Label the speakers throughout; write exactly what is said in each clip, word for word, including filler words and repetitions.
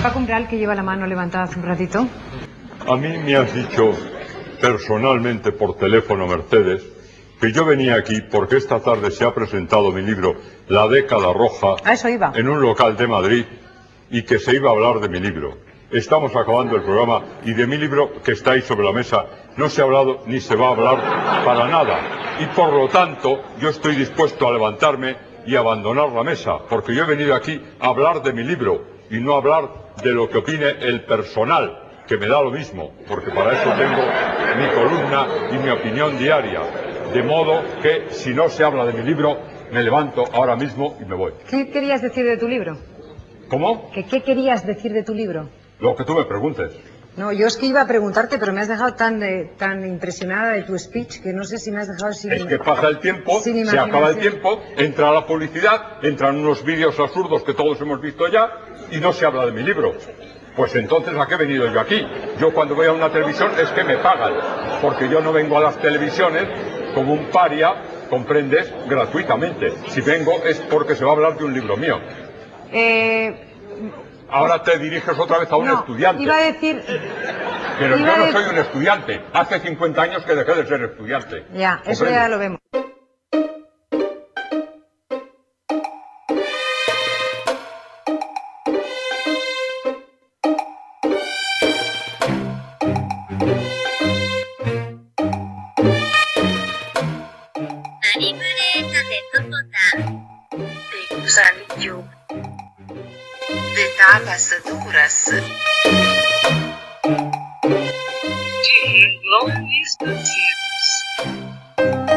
Speaker 1: Paco Umbral, que lleva la mano levantada hace un ratito.
Speaker 2: A mí me has dicho personalmente por teléfono, Mercedes, que yo venía aquí porque esta tarde se ha presentado mi libro La década roja
Speaker 1: A eso iba.
Speaker 2: en un local de Madrid y que se iba a hablar de mi libro. Estamos acabando el programa y de mi libro que está ahí sobre la mesa no se ha hablado ni se va a hablar para nada. Y por lo tanto yo estoy dispuesto a levantarme y abandonar la mesa, porque yo he venido aquí a hablar de mi libro y no a hablar de lo que opine el personal, que me da lo mismo, porque para eso tengo mi columna y mi opinión diaria. De modo que si no se habla de mi libro, me levanto ahora mismo y me voy.
Speaker 1: ¿Qué querías decir de tu libro?
Speaker 2: ¿Cómo?
Speaker 1: ¿Que qué querías decir de tu libro?
Speaker 2: Lo que tú me preguntes.
Speaker 1: No, yo es que iba a preguntarte, pero me has dejado tan eh, tan impresionada de tu speech que no sé si me has dejado sin...
Speaker 2: Es que pasa el tiempo,
Speaker 1: sin
Speaker 2: se acaba el
Speaker 1: imaginación.
Speaker 2: tiempo, entra la publicidad, entran unos vídeos absurdos que todos hemos visto ya y no se habla de mi libro. Pues entonces, ¿a qué he venido yo aquí? Yo cuando voy a una televisión es que me pagan, porque yo no vengo a las televisiones como un paria, comprendes, gratuitamente. Si vengo es porque se va a hablar de un libro mío.
Speaker 1: Eh...
Speaker 2: Ahora te diriges otra vez a un
Speaker 1: no,
Speaker 2: estudiante.
Speaker 1: iba a decir...
Speaker 2: Pero
Speaker 1: iba
Speaker 2: yo no
Speaker 1: a de-
Speaker 2: soy un estudiante. Hace cincuenta años que dejé de ser estudiante.
Speaker 1: Ya, eso
Speaker 2: ¿Comprendes?
Speaker 1: ya lo vemos.
Speaker 3: De gusanillo, de tapas duras, de renglones torcidos.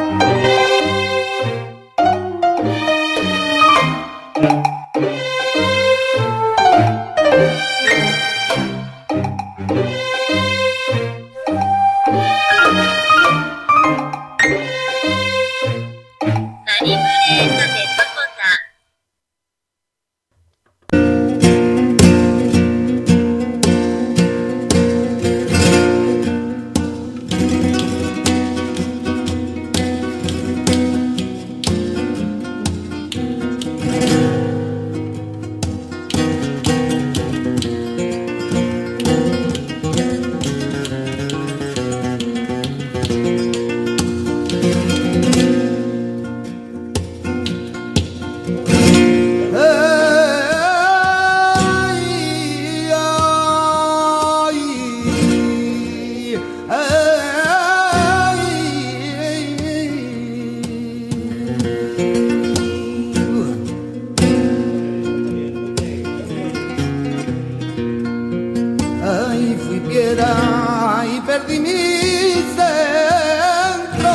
Speaker 4: Ay, fui piedra y perdí mi centro.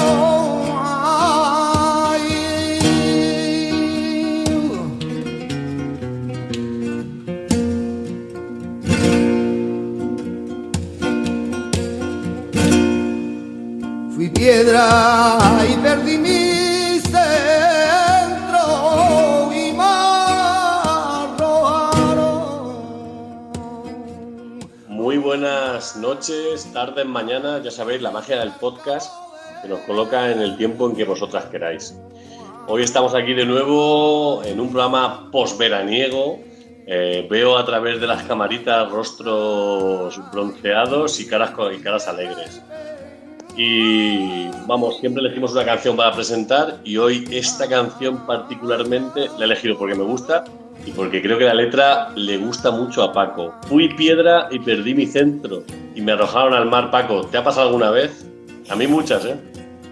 Speaker 4: Ay, fui piedra y perdí mi centro y me arrojaron.
Speaker 5: Muy buenas noches, tardes, mañanas, ya sabéis, la magia del podcast que nos coloca en el tiempo en que vosotras queráis. Hoy estamos aquí de nuevo en un programa posveraniego. Eh, veo a través de las camaritas rostros bronceados y caras, co- y caras alegres. Y vamos, siempre elegimos una canción para presentar y hoy esta canción particularmente la he elegido porque me gusta y porque creo que la letra le gusta mucho a Paco. Fui piedra y perdí mi centro y me arrojaron al mar. Paco, ¿te ha pasado alguna vez? A mí muchas, ¿eh?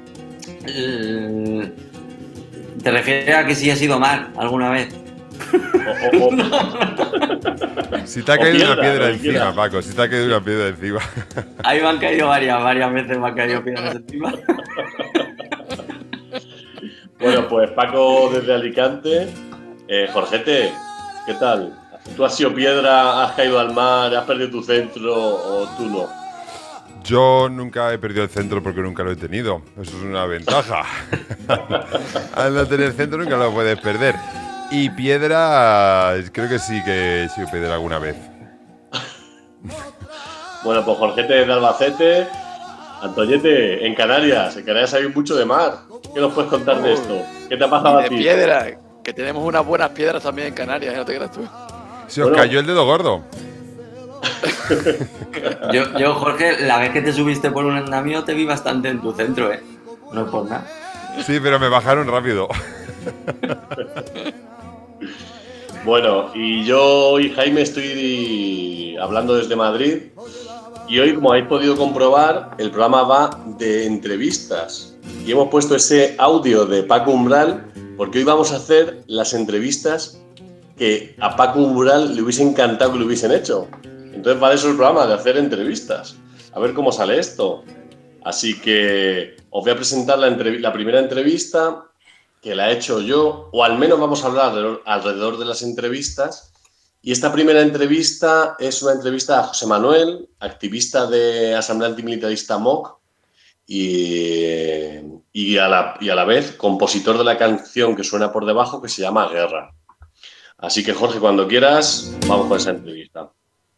Speaker 6: Eh, ¿Te refieres a que sí ha sido mal alguna vez?
Speaker 5: O- o- o-
Speaker 7: Si te ha
Speaker 5: O
Speaker 7: caído
Speaker 5: piedra,
Speaker 7: una piedra
Speaker 5: lo que
Speaker 7: encima,
Speaker 5: quieras.
Speaker 7: Paco, si te ha caído una piedra encima.
Speaker 6: Ahí me han caído varias, varias veces me han caído piedras encima.
Speaker 5: Bueno, pues Paco desde Alicante. Eh, Jorgete, ¿qué tal? ¿Tú has sido piedra, has caído al mar, has perdido tu centro o tú no?
Speaker 7: Yo nunca he perdido el centro porque nunca lo he tenido. Eso es una ventaja. Al no tener centro nunca lo puedes perder. Y piedra, creo que sí que he sido piedra alguna vez.
Speaker 5: Bueno, pues Jorgete de Albacete, Antoñete, en Canarias. En Canarias hay mucho de mar. ¿Qué nos puedes contar de esto? ¿Qué te ha pasado
Speaker 8: Y
Speaker 5: a
Speaker 8: de
Speaker 5: ti?
Speaker 8: piedra, que tenemos unas buenas piedras también en Canarias, ¿eh? No te creas tú.
Speaker 7: Se os
Speaker 5: Bueno.
Speaker 7: cayó el dedo gordo.
Speaker 6: Yo, yo, Jorge, la vez que te subiste por un andamio te vi bastante en tu centro, ¿eh? No es por nada.
Speaker 7: Sí, pero me bajaron rápido.
Speaker 5: Bueno, y yo y Jaime estoy hablando desde Madrid y hoy, como habéis podido comprobar, el programa va de entrevistas y hemos puesto ese audio de Paco Umbral porque hoy vamos a hacer las entrevistas que a Paco Umbral le hubiese encantado que lo hubiesen hecho. Entonces va de eso el programa, de hacer entrevistas. A ver cómo sale esto. Así que os voy a presentar la, entrev- la primera entrevista que la he hecho yo, o al menos vamos a hablar alrededor, alrededor de las entrevistas. Y esta primera entrevista es una entrevista a José Manuel, activista de Asamblea Antimilitarista M O C y, y, a la, y a la vez compositor de la canción que suena por debajo que se llama Guerra. Así que, Jorge, cuando quieras, vamos con esa entrevista.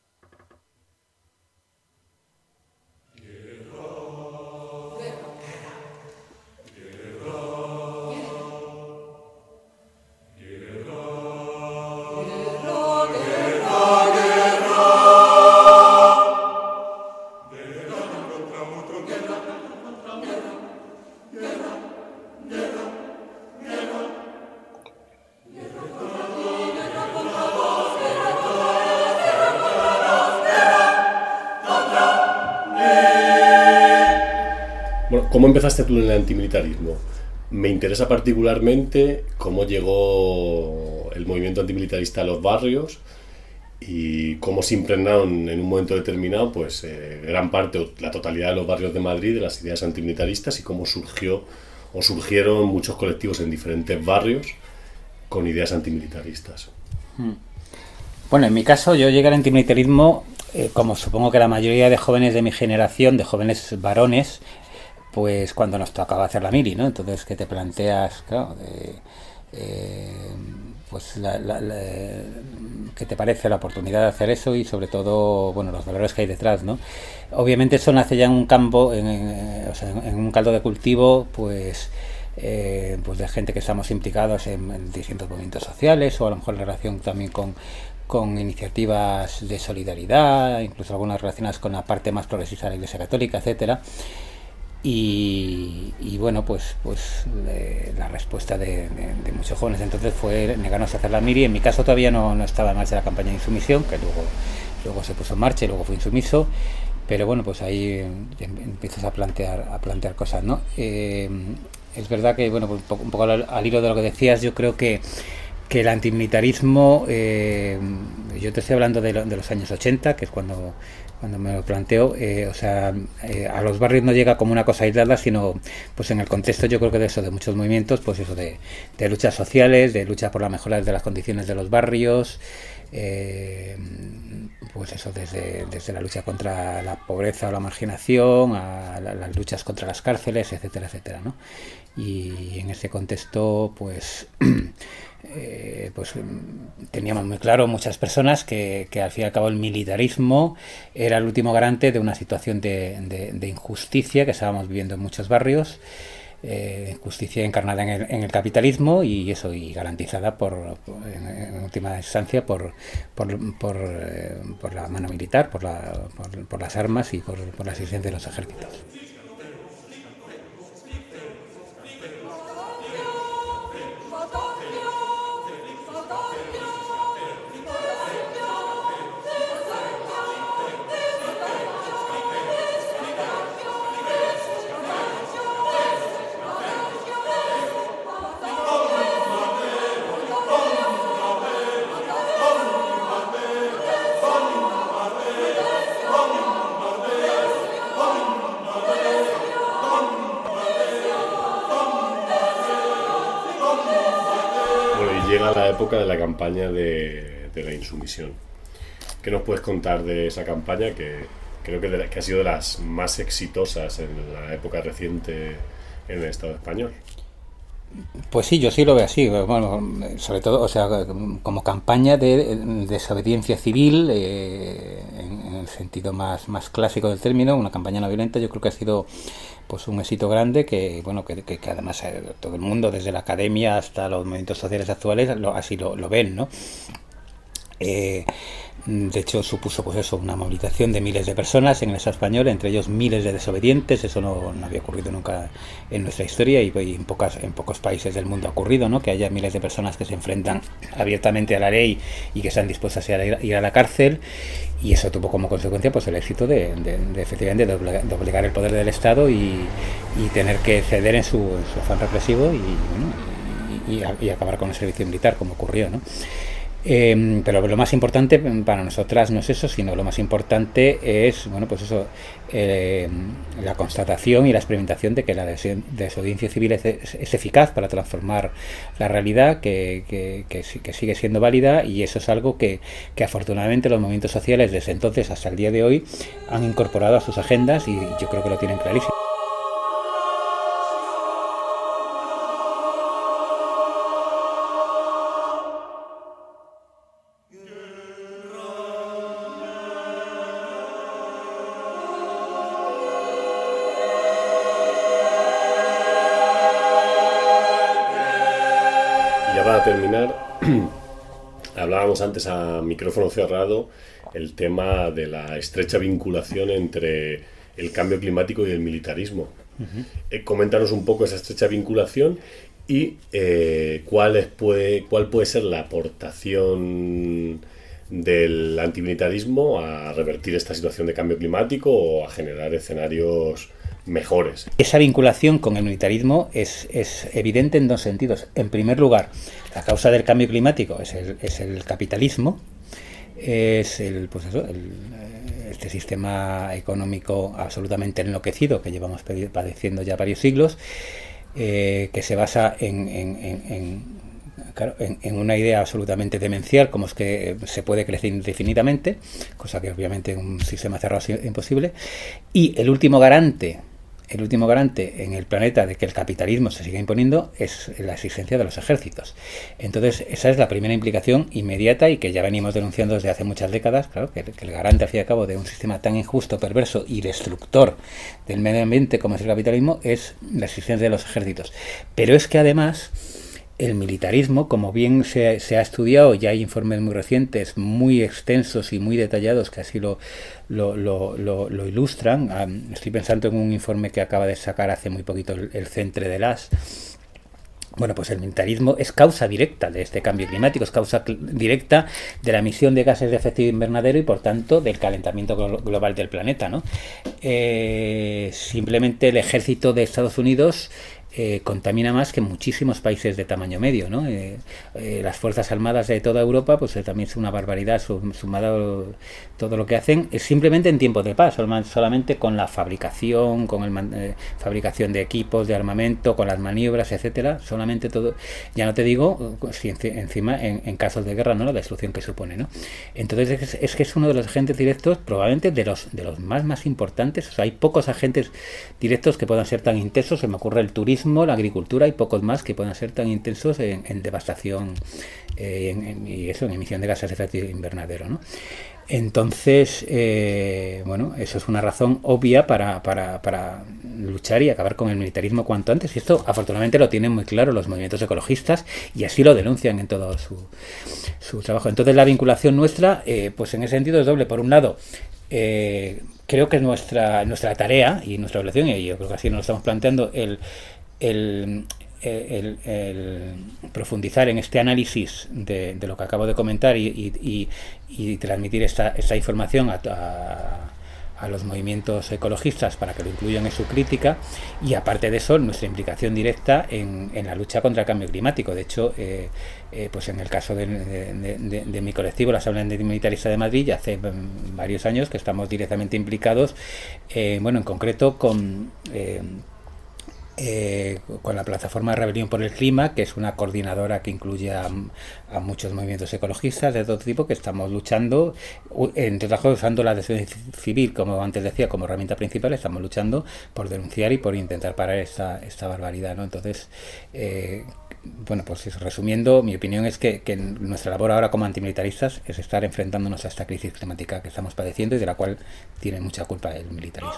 Speaker 8: Bueno, ¿cómo empezaste tú en el antimilitarismo? Me interesa particularmente cómo llegó el movimiento antimilitarista a los barrios y cómo se impregnaron en un momento determinado, pues eh, gran parte o la totalidad de los barrios de Madrid de las ideas antimilitaristas y cómo surgió o surgieron muchos colectivos en diferentes barrios con ideas antimilitaristas.
Speaker 9: Bueno, en mi caso yo llegué al antimilitarismo, eh, como supongo que la mayoría de jóvenes de mi generación, de jóvenes varones, pues cuando nos tocaba hacer la mili, ¿no? Entonces que te planteas, claro, de, eh, pues la, la, la, qué te parece la oportunidad de hacer eso y sobre todo, bueno, los valores que hay detrás, ¿no? Obviamente eso nace ya en un campo, en, en, o sea, en un caldo de cultivo, pues eh, pues de gente que estamos implicados en, en distintos movimientos sociales o a lo mejor en relación también con con iniciativas de solidaridad, incluso algunas relacionadas con la parte más progresista de la Iglesia Católica, etcétera. Y, y bueno, pues pues eh, la respuesta de, de, de muchos jóvenes entonces fue negarnos a hacer la mili. En mi caso todavía no, no estaba en marcha la campaña de insumisión, que luego, luego se puso en marcha y luego fui insumiso, pero bueno, pues ahí empiezas a plantear a plantear cosas, ¿no? Eh, es verdad que, bueno, pues un poco, un poco al, al hilo de lo que decías, yo creo que que el antimilitarismo, eh, yo te estoy hablando de, lo, de los años ochenta, que es cuando cuando me lo planteo, eh, o sea, eh, a los barrios no llega como una cosa aislada, sino pues en el contexto yo creo que de eso, de muchos movimientos, pues eso de, de luchas sociales, de lucha por la mejora de las condiciones de los barrios, eh, pues eso desde, desde la lucha contra la pobreza o la marginación, a la, las luchas contra las cárceles, etcétera, etcétera, ¿no? Y en ese contexto, pues... Eh, pues teníamos muy claro muchas personas que, que al fin y al cabo el militarismo era el último garante de una situación de, de, de injusticia que estábamos viviendo en muchos barrios, eh, injusticia encarnada en el, en el capitalismo y eso y garantizada por, por en, en última instancia por por, por, eh, por la mano militar, por, la, por, por las armas y por, por la existencia de los ejércitos.
Speaker 8: Llega la época de la campaña de, de la insumisión. ¿Qué nos puedes contar de esa campaña que creo que, de la, que ha sido de las más exitosas en la época reciente en el Estado español?
Speaker 9: Pues sí, yo sí lo veo así. Bueno, sobre todo, o sea, como campaña de desobediencia civil, eh, en, en el sentido más, más clásico del término, una campaña no violenta, yo creo que ha sido pues un éxito grande que bueno que, que, que además eh, todo el mundo, desde la academia hasta los movimientos sociales actuales, lo, así lo, lo ven, ¿no? Eh, De hecho, supuso pues eso, una movilización de miles de personas en el Estado español, entre ellos miles de desobedientes. Eso no, no había ocurrido nunca en nuestra historia y, y en, pocas, en pocos países del mundo ha ocurrido, ¿no? Que haya miles de personas que se enfrentan abiertamente a la ley y que están dispuestas a ir a, ir a la cárcel. Y eso tuvo como consecuencia pues el éxito de, de, de efectivamente de obligar, de obligar el poder del Estado y, y tener que ceder en su, en su afán represivo y, bueno, y, y, y acabar con el servicio militar, como ocurrió, ¿no? Eh, pero lo más importante para nosotras no es eso, sino lo más importante es, bueno, pues eso, eh, la constatación y la experimentación de que la desobediencia civil es, es, es eficaz para transformar la realidad, que, que, que, que sigue siendo válida, y eso es algo que, que afortunadamente los movimientos sociales desde entonces hasta el día de hoy han incorporado a sus agendas y yo creo que lo tienen clarísimo.
Speaker 8: Para terminar, hablábamos antes a micrófono cerrado el tema de la estrecha vinculación entre el cambio climático y el militarismo. Uh-huh. Eh, coméntanos un poco esa estrecha vinculación y eh, cuál, es, puede, cuál puede ser la aportación del antimilitarismo a revertir esta situación de cambio climático o a generar escenarios mejores.
Speaker 9: Esa vinculación con el militarismo es, es evidente en dos sentidos. En primer lugar, la causa del cambio climático es el, es el capitalismo, es el, pues eso, el, este sistema económico absolutamente enloquecido que llevamos padeciendo ya varios siglos, eh, que se basa en, en, en, en Claro, en, en una idea absolutamente demencial, como es que se puede crecer indefinidamente, cosa que obviamente en un sistema cerrado es imposible, y el último garante, el último garante en el planeta de que el capitalismo se siga imponiendo es la existencia de los ejércitos. Entonces, esa es la primera implicación inmediata y que ya venimos denunciando desde hace muchas décadas, claro, que, que el garante, al fin y al cabo, de un sistema tan injusto, perverso y destructor del medio ambiente como es el capitalismo es la existencia de los ejércitos. Pero es que además el militarismo, como bien se, se ha estudiado, ya hay informes muy recientes, muy extensos y muy detallados que así lo, lo, lo, lo, lo ilustran. Um, estoy pensando en un informe que acaba de sacar hace muy poquito el, el Centre de las. Bueno, pues el militarismo es causa directa de este cambio climático, es causa directa de la emisión de gases de efecto invernadero y, por tanto, del calentamiento global del planeta, ¿no? Eh, simplemente el ejército de Estados Unidos Eh, contamina más que muchísimos países de tamaño medio, ¿no? Eh, eh, las Fuerzas Armadas de toda Europa, pues eh, también es una barbaridad sumado todo lo que hacen, es simplemente en tiempos de paz, solamente con la fabricación, con el eh, fabricación de equipos, de armamento, con las maniobras, etcétera, solamente todo, ya no te digo, si encima en, en casos de guerra, ¿no? La destrucción que supone, ¿no? Entonces es, es que es uno de los agentes directos, probablemente de los de los más más importantes. O sea, hay pocos agentes directos que puedan ser tan intensos. Se me ocurre el turismo, la agricultura y pocos más que puedan ser tan intensos en, en devastación eh, en, en, y eso, en emisión de gases de efecto invernadero, ¿no? Entonces, eh, bueno, eso es una razón obvia para, para, para luchar y acabar con el militarismo cuanto antes. Y esto, afortunadamente, lo tienen muy claro los movimientos ecologistas y así lo denuncian en todo su, su trabajo. Entonces, la vinculación nuestra, eh, pues en ese sentido es doble. Por un lado, eh, creo que es nuestra, nuestra tarea y nuestra obligación, y yo creo que así nos lo estamos planteando, el El, el, el profundizar en este análisis de, de lo que acabo de comentar y, y, y transmitir esta, esta información a, a, a los movimientos ecologistas para que lo incluyan en su crítica, y aparte de eso nuestra implicación directa en, en la lucha contra el cambio climático. De hecho, eh, eh, pues en el caso de, de, de, de mi colectivo, la Asamblea Antimilitarista de Madrid, ya hace varios años que estamos directamente implicados, eh, bueno, en concreto con eh, Eh, con la plataforma Rebelión por el Clima, que es una coordinadora que incluye a, a muchos movimientos ecologistas de todo tipo, que estamos luchando, entre otras cosas, usando la desobediencia civil, como antes decía, como herramienta principal. Estamos luchando por denunciar y por intentar parar esta, esta barbaridad, ¿no? Entonces, eh, bueno, pues resumiendo, mi opinión es que, que nuestra labor ahora como antimilitaristas es estar enfrentándonos a esta crisis climática que estamos padeciendo y de la cual tiene mucha culpa el militarismo.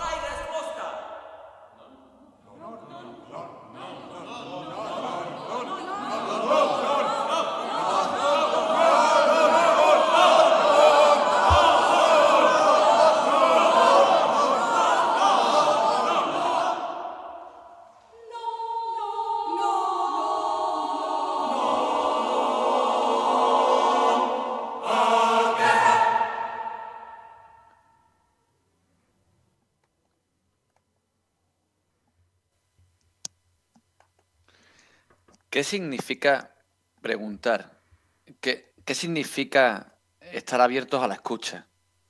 Speaker 10: ¿Qué significa preguntar? ¿Qué, qué significa estar abiertos a la escucha?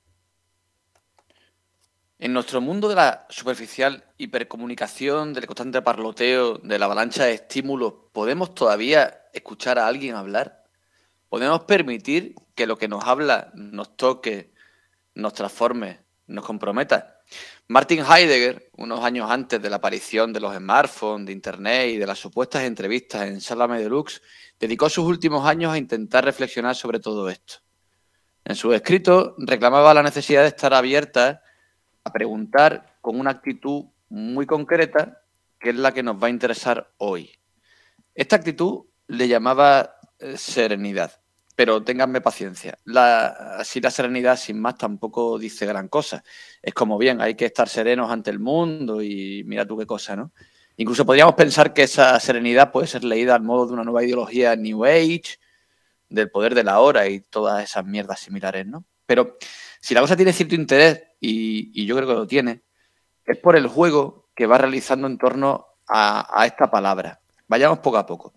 Speaker 10: En nuestro mundo de la superficial hipercomunicación, del constante parloteo, de la avalancha de estímulos, ¿podemos todavía escuchar a alguien hablar? ¿Podemos permitir que lo que nos habla nos toque, nos transforme, nos comprometa? Martin Heidegger, unos años antes de la aparición de los smartphones, de Internet y de las supuestas entrevistas en Sálvame Deluxe, dedicó sus últimos años a intentar reflexionar sobre todo esto. En sus escritos reclamaba la necesidad de estar abiertas a preguntar con una actitud muy concreta, que es la que nos va a interesar hoy. Esta actitud le llamaba eh, serenidad, pero ténganme paciencia. La, así la serenidad, sin más, tampoco dice gran cosa. Es como, bien, hay que estar serenos ante el mundo y mira tú qué cosa, ¿no? Incluso podríamos pensar que esa serenidad puede ser leída al modo de una nueva ideología New Age, del poder de la hora y todas esas mierdas similares, ¿no? Pero si la cosa tiene cierto interés, y, y yo creo que lo tiene, es por el juego que va realizando en torno a, a esta palabra. Vayamos poco a poco.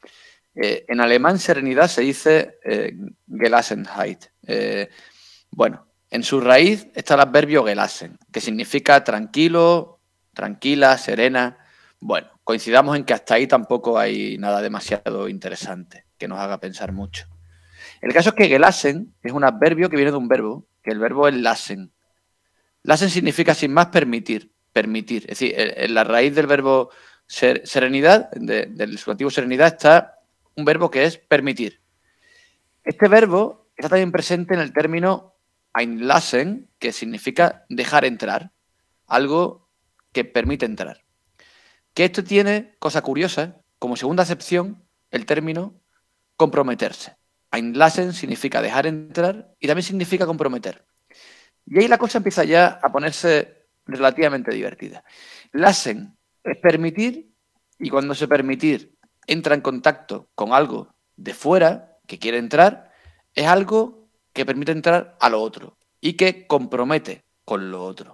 Speaker 10: Eh, en alemán, serenidad se dice eh, Gelassenheit. Eh, bueno, en su raíz está el adverbio gelassen, que significa tranquilo, tranquila, serena. Bueno, coincidamos en que hasta ahí tampoco hay nada demasiado interesante que nos haga pensar mucho. El caso es que gelassen es un adverbio que viene de un verbo, que el verbo es lassen. Lassen significa sin más permitir, permitir. Es decir, en la raíz del verbo ser, serenidad, de, del sustantivo serenidad, está un verbo que es permitir. Este verbo está también presente en el término einlassen, que significa dejar entrar, algo que permite entrar. Que esto tiene, cosa curiosa, como segunda acepción, el término comprometerse. Einlassen significa dejar entrar y también significa comprometer. Y ahí la cosa empieza ya a ponerse relativamente divertida. Lassen es permitir, y cuando ese permitir entra en contacto con algo de fuera que quiere entrar, es algo que permite entrar a lo otro y que compromete con lo otro.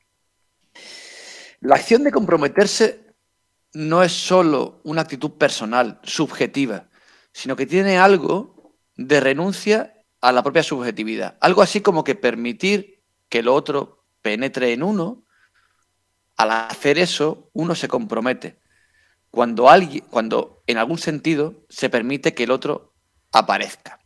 Speaker 10: La acción de comprometerse no es solo una actitud personal, subjetiva, sino que tiene algo de renuncia a la propia subjetividad. Algo así como que permitir que lo otro penetre en uno, al hacer eso, uno se compromete. Cuando, alguien, cuando en algún sentido se permite que el otro aparezca.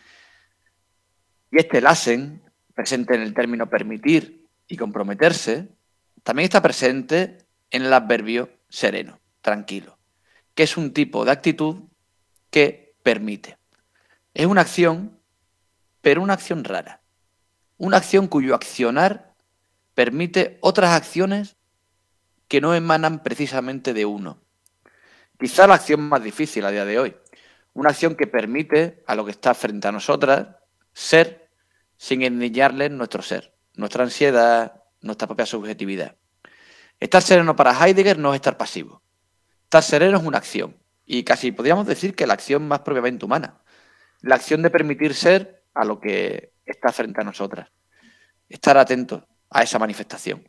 Speaker 10: Y este lassen, presente en el término permitir y comprometerse, también está presente en el adverbio sereno, tranquilo, que es un tipo de actitud que permite. Es una acción, pero una acción rara. Una acción cuyo accionar permite otras acciones que no emanan precisamente de uno. Quizá la acción más difícil a día de hoy. Una acción que permite a lo que está frente a nosotras ser sin enniñarle nuestro ser, nuestra ansiedad, nuestra propia subjetividad. Estar sereno para Heidegger no es estar pasivo. Estar sereno es una acción. Y casi podríamos decir que la acción más propiamente humana. La acción de permitir ser a lo que está frente a nosotras. Estar atentos a esa manifestación.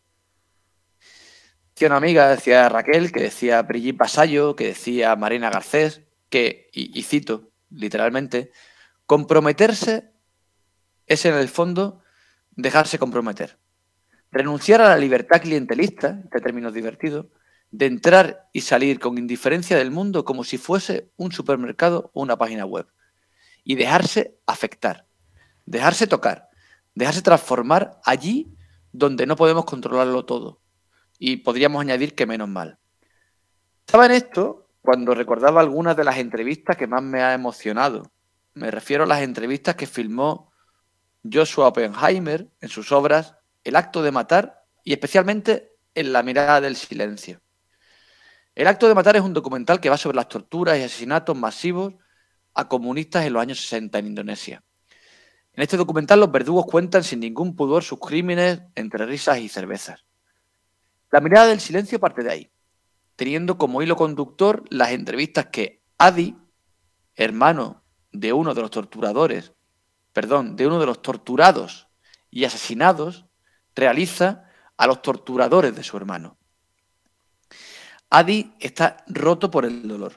Speaker 10: Decía una amiga, decía Raquel, que decía Brigitte Vasallo, que decía Marina Garcés, que, y, y cito literalmente, comprometerse es en el fondo dejarse comprometer. Renunciar a la libertad clientelista, este término es divertido, de entrar y salir con indiferencia del mundo como si fuese un supermercado o una página web. Y dejarse afectar, dejarse tocar, dejarse transformar allí donde no podemos controlarlo todo. Y podríamos añadir que menos mal. Estaba en esto cuando recordaba algunas de las entrevistas que más me ha emocionado. Me refiero a las entrevistas que filmó Joshua Oppenheimer en sus obras El acto de matar y especialmente en La mirada del silencio. El acto de matar es un documental que va sobre las torturas y asesinatos masivos a comunistas en los años sesenta en Indonesia. En este documental los verdugos cuentan sin ningún pudor sus crímenes entre risas y cervezas. La mirada del silencio parte de ahí, teniendo como hilo conductor las entrevistas que Adi, hermano de uno de los torturadores, perdón, de uno de los torturados y asesinados, realiza a los torturadores de su hermano. Adi está roto por el dolor.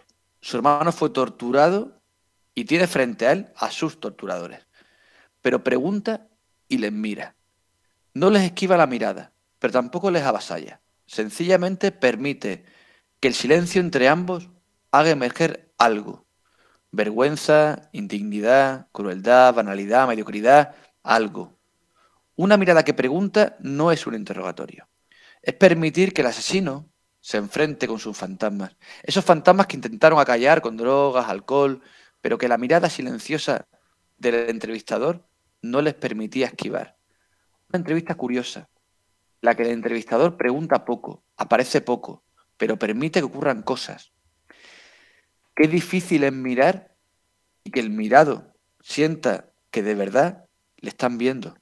Speaker 10: su hermano fue torturado y tiene frente a él a sus torturadores. Pero pregunta y les mira. No les esquiva la mirada, pero tampoco les avasalla. Sencillamente permite que el silencio entre ambos haga emerger algo. Vergüenza, indignidad, crueldad, banalidad, mediocridad, algo. Una mirada que pregunta no es un interrogatorio. Es permitir que el asesino se enfrente con sus fantasmas. Esos fantasmas que intentaron acallar con drogas, alcohol, pero que la mirada silenciosa del entrevistador no les permitía esquivar. Una entrevista curiosa, la que el entrevistador pregunta poco, aparece poco, pero permite que ocurran cosas. Qué difícil es mirar y que el mirado sienta que de verdad le están viendo.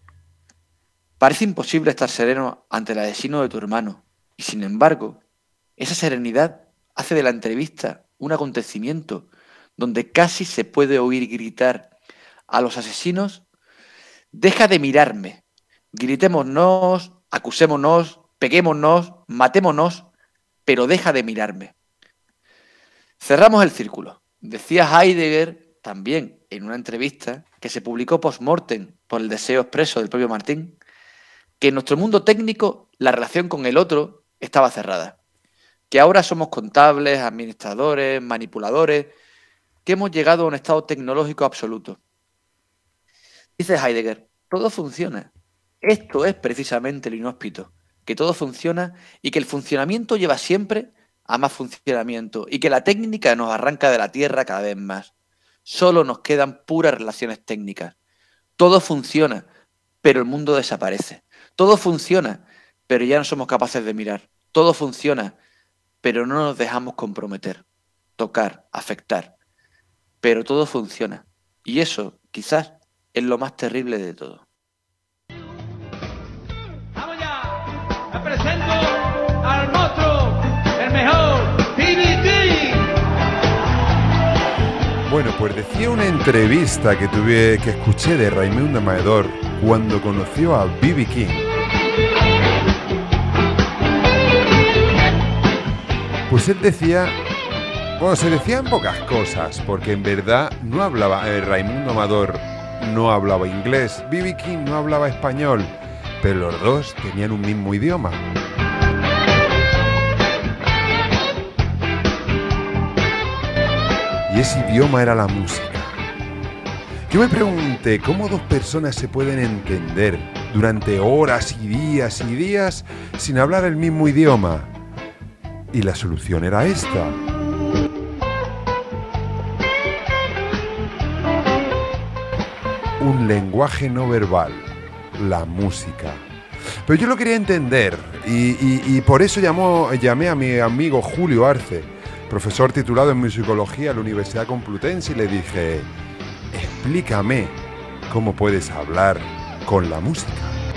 Speaker 10: Parece imposible estar sereno ante el asesino de tu hermano, y sin embargo, esa serenidad hace de la entrevista un acontecimiento donde casi se puede oír gritar a los asesinos: deja de mirarme, gritémonos, acusémonos, peguémonos, matémonos, pero deja de mirarme. Cerramos el círculo. Decía Heidegger también en una entrevista que se publicó post-mortem por el deseo expreso del propio Martín, que en nuestro mundo técnico la relación con el otro estaba cerrada, que ahora somos contables, administradores, manipuladores, que hemos llegado a un estado tecnológico absoluto. Dice Heidegger, todo funciona. Esto es precisamente lo inhóspito, que todo funciona y que el funcionamiento lleva siempre a más funcionamiento y que la técnica nos arranca de la tierra cada vez más. Solo nos quedan puras relaciones técnicas. Todo funciona, pero el mundo desaparece. Todo funciona, pero ya no somos capaces de mirar. Todo funciona, pero no nos dejamos comprometer, tocar, afectar. Pero todo funciona. Y eso, quizás, es lo más terrible de todo.
Speaker 11: ¡Vamos ya! ¡Me presento al monstruo, el mejor, B B King!
Speaker 7: Bueno, pues decía una entrevista que tuve, que escuché de Raimundo Amador cuando conoció a B B King. Pues él decía, bueno, se decían pocas cosas, porque en verdad no hablaba, eh, Raimundo Amador no hablaba inglés, B B King no hablaba español, pero los dos tenían un mismo idioma. Y ese idioma era la música. Yo me pregunté cómo dos personas se pueden entender durante horas y días y días sin hablar el mismo idioma. Y la solución era esta. Un lenguaje no verbal, la música. Pero yo lo quería entender y, y, y por eso llamó, llamé a mi amigo Julio Arce, profesor titulado en musicología en la Universidad Complutense, y le dije, explícame cómo puedes hablar con la música.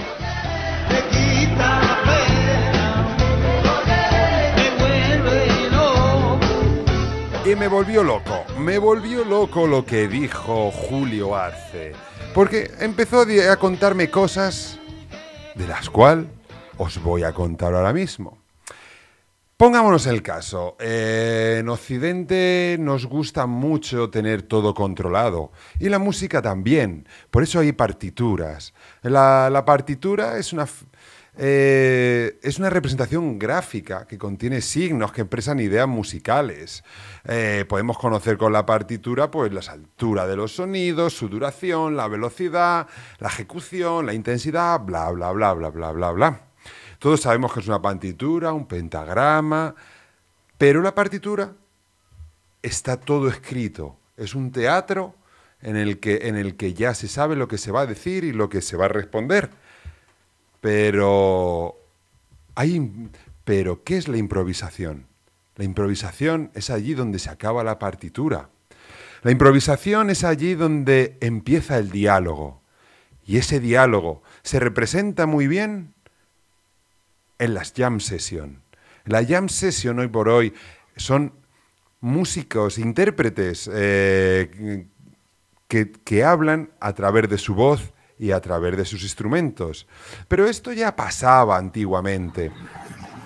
Speaker 7: Y me volvió loco, me volvió loco lo que dijo Julio Arce, porque empezó a contarme cosas de las cuales os voy a contar ahora mismo. Pongámonos el caso, eh, en Occidente nos gusta mucho tener todo controlado, y la música también, por eso hay partituras. La, la partitura es una... Eh, es una representación gráfica que contiene signos que expresan ideas musicales. Eh, podemos conocer con la partitura pues la altura de los sonidos, su duración, la velocidad, la ejecución, la intensidad, bla, bla, bla, bla, bla, bla, bla. Todos sabemos que es una partitura, un pentagrama, pero la partitura está todo escrito. Es un teatro en el que, en el que ya se sabe lo que se va a decir y lo que se va a responder. Pero, hay, pero, ¿qué es la improvisación? La improvisación es allí donde se acaba la partitura. La improvisación es allí donde empieza el diálogo. Y ese diálogo se representa muy bien en las jam session. La jam session hoy por hoy son músicos, intérpretes eh, que, que hablan a través de su voz y a través de sus instrumentos. Pero esto ya pasaba antiguamente.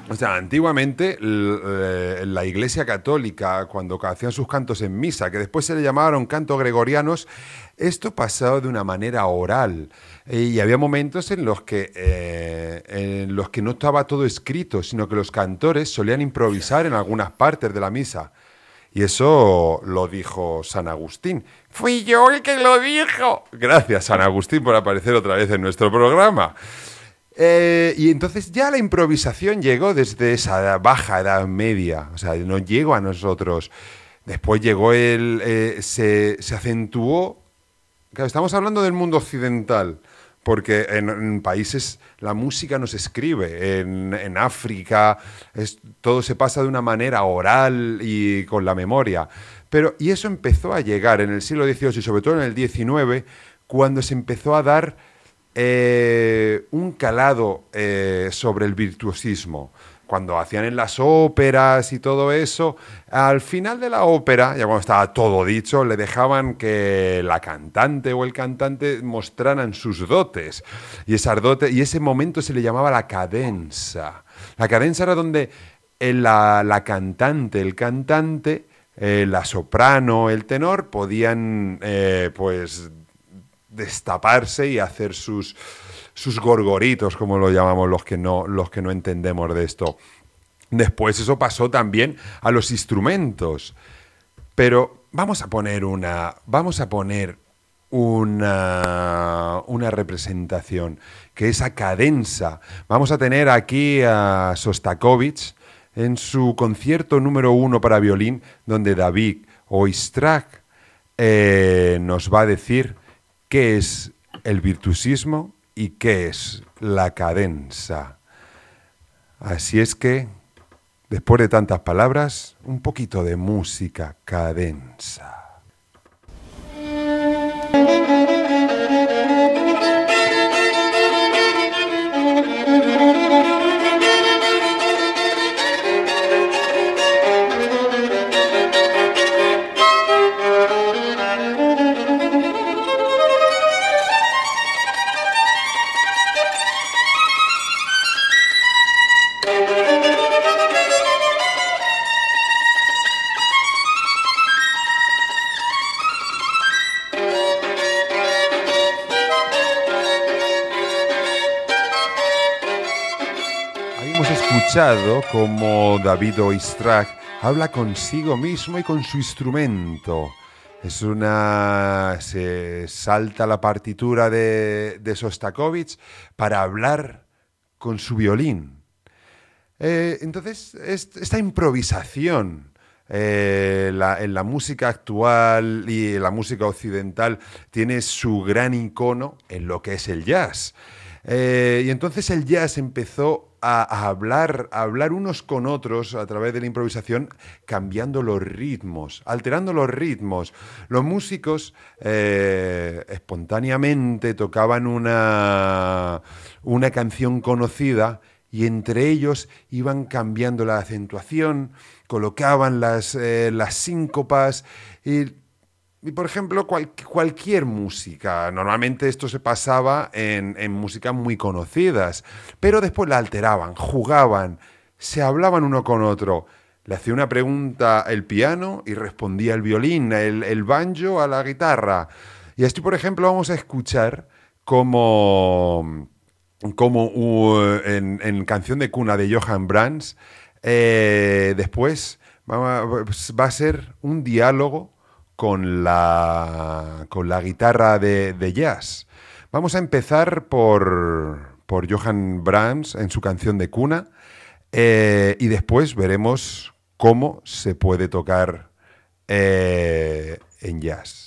Speaker 7: O sea, antiguamente l- la Iglesia Católica, cuando hacían sus cantos en misa, que después se le llamaron cantos gregorianos, esto pasaba de una manera oral. Y había momentos en los que, eh, en los que no estaba todo escrito, sino que los cantores solían improvisar en algunas partes de la misa. Y eso lo dijo San Agustín. Fui yo el que lo dijo. Gracias, San Agustín, por aparecer otra vez en nuestro programa. Eh, y entonces ya la improvisación llegó desde esa baja edad media, o sea, no llegó a nosotros. Después llegó el, eh, se, se acentuó, claro, estamos hablando del mundo occidental, porque en, en países la música no se escribe, en, en África es, todo se pasa de una manera oral y con la memoria. Pero, y eso empezó a llegar en el siglo dieciocho y sobre todo en el diecinueve, cuando se empezó a dar Eh, un calado eh, sobre el virtuosismo. Cuando hacían en las óperas y todo eso, al final de la ópera, ya cuando estaba todo dicho, le dejaban que la cantante o el cantante mostraran sus dotes. Y, esas dotes, y ese momento se le llamaba la cadenza. La cadenza era donde la, la cantante, el cantante, eh, la soprano, el tenor, podían eh, pues destaparse y hacer sus, sus gorgoritos, como lo llamamos los que no, los que no entendemos de esto. Después eso pasó también a los instrumentos. Pero vamos a poner una, vamos a poner una, una representación, que esa cadenza. Vamos a tener aquí a Sostakovich en su concierto número uno para violín, donde David Oistrakh eh, nos va a decir qué es el virtuosismo y qué es la cadenza. Así es que, después de tantas palabras, un poquito de música cadenza. Como David Oistrakh habla consigo mismo y con su instrumento. Es una... se salta la partitura de, de Sostakovich para hablar con su violín. Eh, entonces, es, esta improvisación eh, la, en la música actual y en la música occidental tiene su gran icono en lo que es el jazz. Eh, y entonces el jazz empezó A, a, hablar, a hablar unos con otros a través de la improvisación, cambiando los ritmos, alterando los ritmos. Los músicos eh, espontáneamente tocaban una, una canción conocida y entre ellos iban cambiando la acentuación, colocaban las, eh, las síncopas y... Y, por ejemplo, cual, cualquier música, normalmente esto se pasaba en, en músicas muy conocidas, pero después la alteraban, jugaban, se hablaban uno con otro. Le hacía una pregunta el piano y respondía el violín, el, el banjo a la guitarra. Y así, por ejemplo, vamos a escuchar como, como uh, en, en Canción de Cuna de Johann Brahms, eh, después va, va a ser un diálogo con la, con la guitarra de, de jazz. Vamos a empezar por, por Johann Brahms en su Canción de Cuna eh, y después veremos cómo se puede tocar eh, en jazz.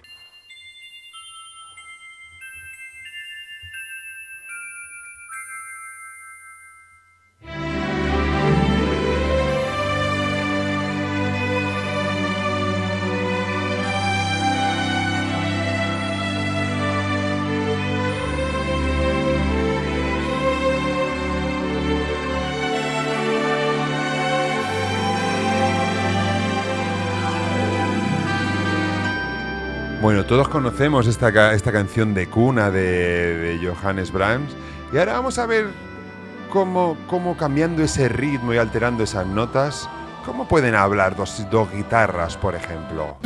Speaker 7: Bueno, todos conocemos esta, esta canción de cuna de, de Johannes Brahms y ahora vamos a ver cómo, cómo cambiando ese ritmo y alterando esas notas, cómo pueden hablar dos, dos guitarras, por ejemplo.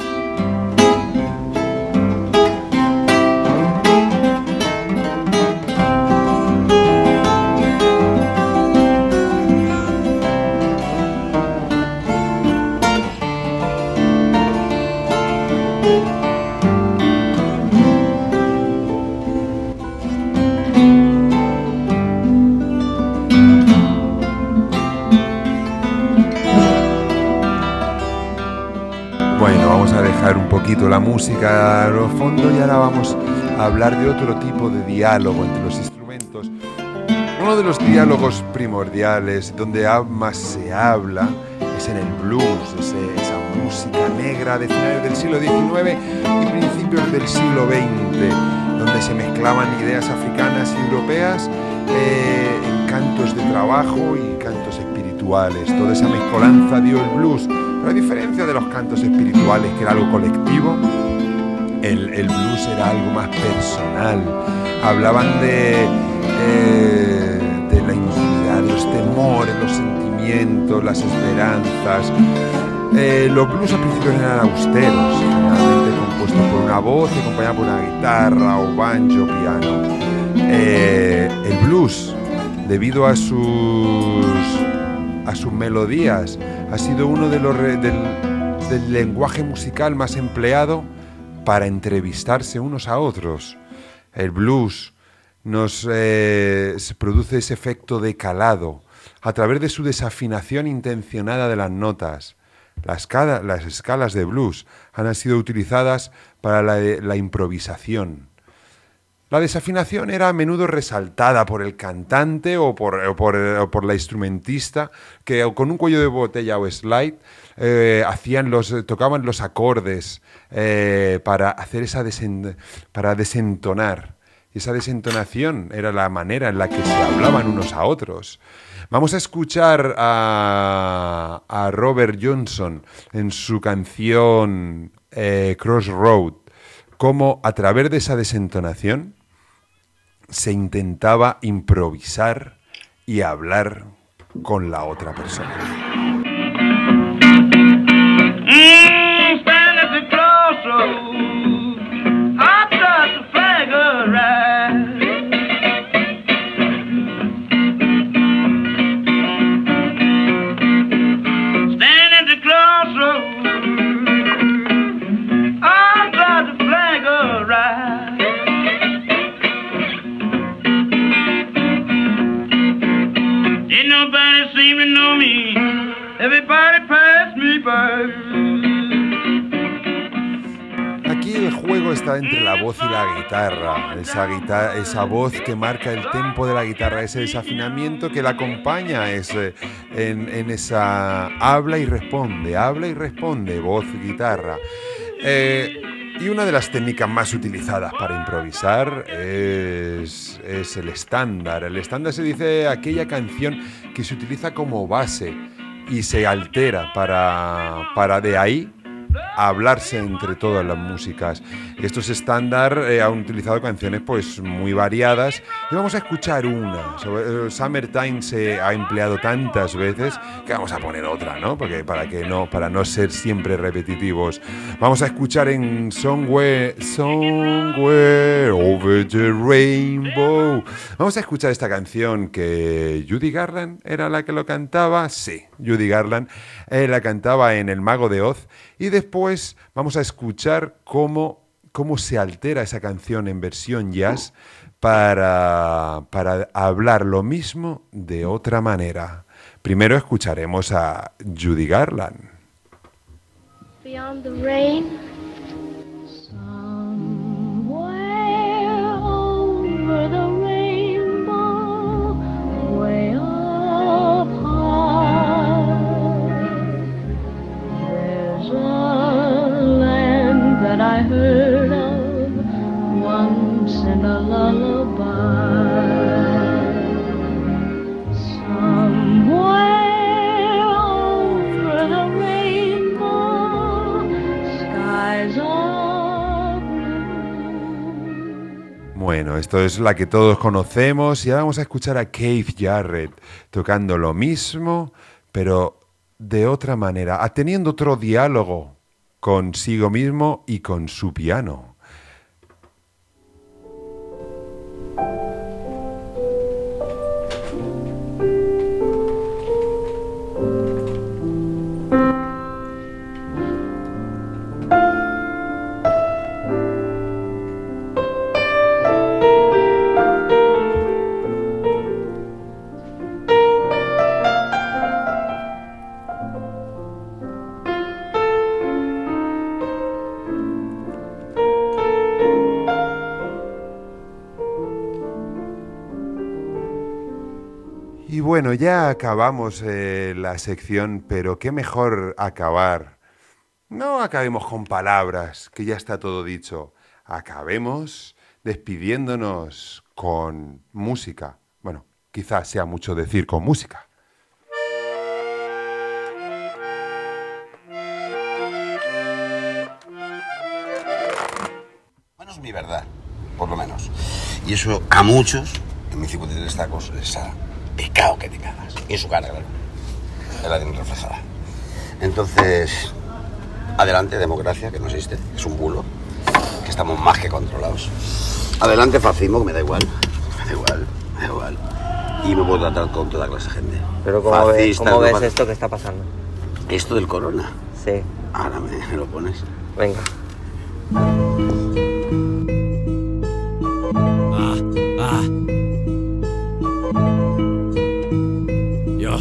Speaker 7: Un poquito la música a lo fondo y ahora vamos a hablar de otro tipo de diálogo entre los instrumentos. Uno de los diálogos primordiales donde más se habla es en el blues, ese, esa música negra de finales del siglo diecinueve y principios del siglo veinte, donde se mezclaban ideas africanas y europeas eh, en cantos de trabajo y cantos espirituales. Toda esa mezcolanza dio el blues. Pero a diferencia de los cantos espirituales, que era algo colectivo, el, el blues era algo más personal. Hablaban de, eh, de la intimidad, de los temores, los sentimientos, las esperanzas. Eh, los blues al principio eran austeros, generalmente compuestos por una voz y acompañados por una guitarra o banjo, piano. Eh, el blues, debido a sus... a sus melodías, ha sido uno de los re, del, del lenguaje musical más empleado para entrevistarse unos a otros. El blues nos eh, se produce ese efecto de calado a través de su desafinación intencionada de las notas. Las, escala, las escalas de blues han sido utilizadas para la, la improvisación. La desafinación era a menudo resaltada por el cantante o por, o por, o por la instrumentista, que con un cuello de botella o slide eh, hacían los, tocaban los acordes eh, para hacer esa desen, para desentonar. Y esa desentonación era la manera en la que se hablaban unos a otros. Vamos a escuchar a, a Robert Johnson en su canción eh, Crossroad, cómo a través de esa desentonación se intentaba improvisar y hablar con la otra persona.
Speaker 11: Mm, stand at the crossroads, I trust the flag of right. Stand at the crossroads, I trust the flag of right. Ain't nobody seem to know me. Everybody pass me by.
Speaker 7: Aquí el juego está entre la voz y la guitarra. Esa, guitarra, esa voz que marca el tempo de la guitarra, ese desafinamiento que la acompaña es, eh, en, en esa habla y responde, habla y responde, voz, guitarra. Eh, Y una de las técnicas más utilizadas para improvisar es, es el estándar. El estándar se dice aquella canción que se utiliza como base y se altera para, para de ahí hablarse entre todas las músicas. Estos estándar eh, han utilizado canciones pues muy variadas y vamos a escuchar una. Sobre, Summertime se ha empleado tantas veces que vamos a poner otra, ¿no? Porque para que no, para no ser siempre repetitivos. Vamos a escuchar en Somewhere, Somewhere Over the Rainbow. Vamos a escuchar esta canción que Judy Garland era la que lo cantaba. Sí, Judy Garland eh, la cantaba en El Mago de Oz. Y después vamos a escuchar cómo, cómo se altera esa canción en versión jazz para, para hablar lo mismo de otra manera. Primero escucharemos a Judy Garland.
Speaker 12: Beyond the rain, somewhere over the rainbow, way up high, there's a land that I heard of once in a lullaby. Somewhere over the rainbow,
Speaker 7: supuesto, es la que todos conocemos y ahora vamos a escuchar a Keith Jarrett tocando lo mismo, pero de otra manera, teniendo otro diálogo consigo mismo y con su piano. Bueno, ya acabamos eh, la sección, pero qué mejor acabar. No acabemos con palabras, que ya está todo dicho. Acabemos despidiéndonos con música. Bueno, quizás sea mucho decir con música.
Speaker 13: Bueno, es mi verdad, por lo menos. Y eso a muchos, en mi cincuenta y tres tacos, les ha pecado que te cagas. Y en su cara, claro. Es la tienen reflejada. Entonces, adelante, democracia, que no existe, es un bulo, que estamos más que controlados. Adelante, fascismo, que me da igual. Me da igual, me da igual. Y me puedo tratar con toda clase de gente.
Speaker 14: Pero ¿cómo, ves,
Speaker 13: Fascistas,
Speaker 14: ¿cómo
Speaker 13: no
Speaker 14: ves
Speaker 13: fa-
Speaker 14: esto que está pasando?
Speaker 13: Esto del corona.
Speaker 14: Sí.
Speaker 13: Ahora me, me lo pones.
Speaker 14: Venga.
Speaker 15: Ah, ah. Yo.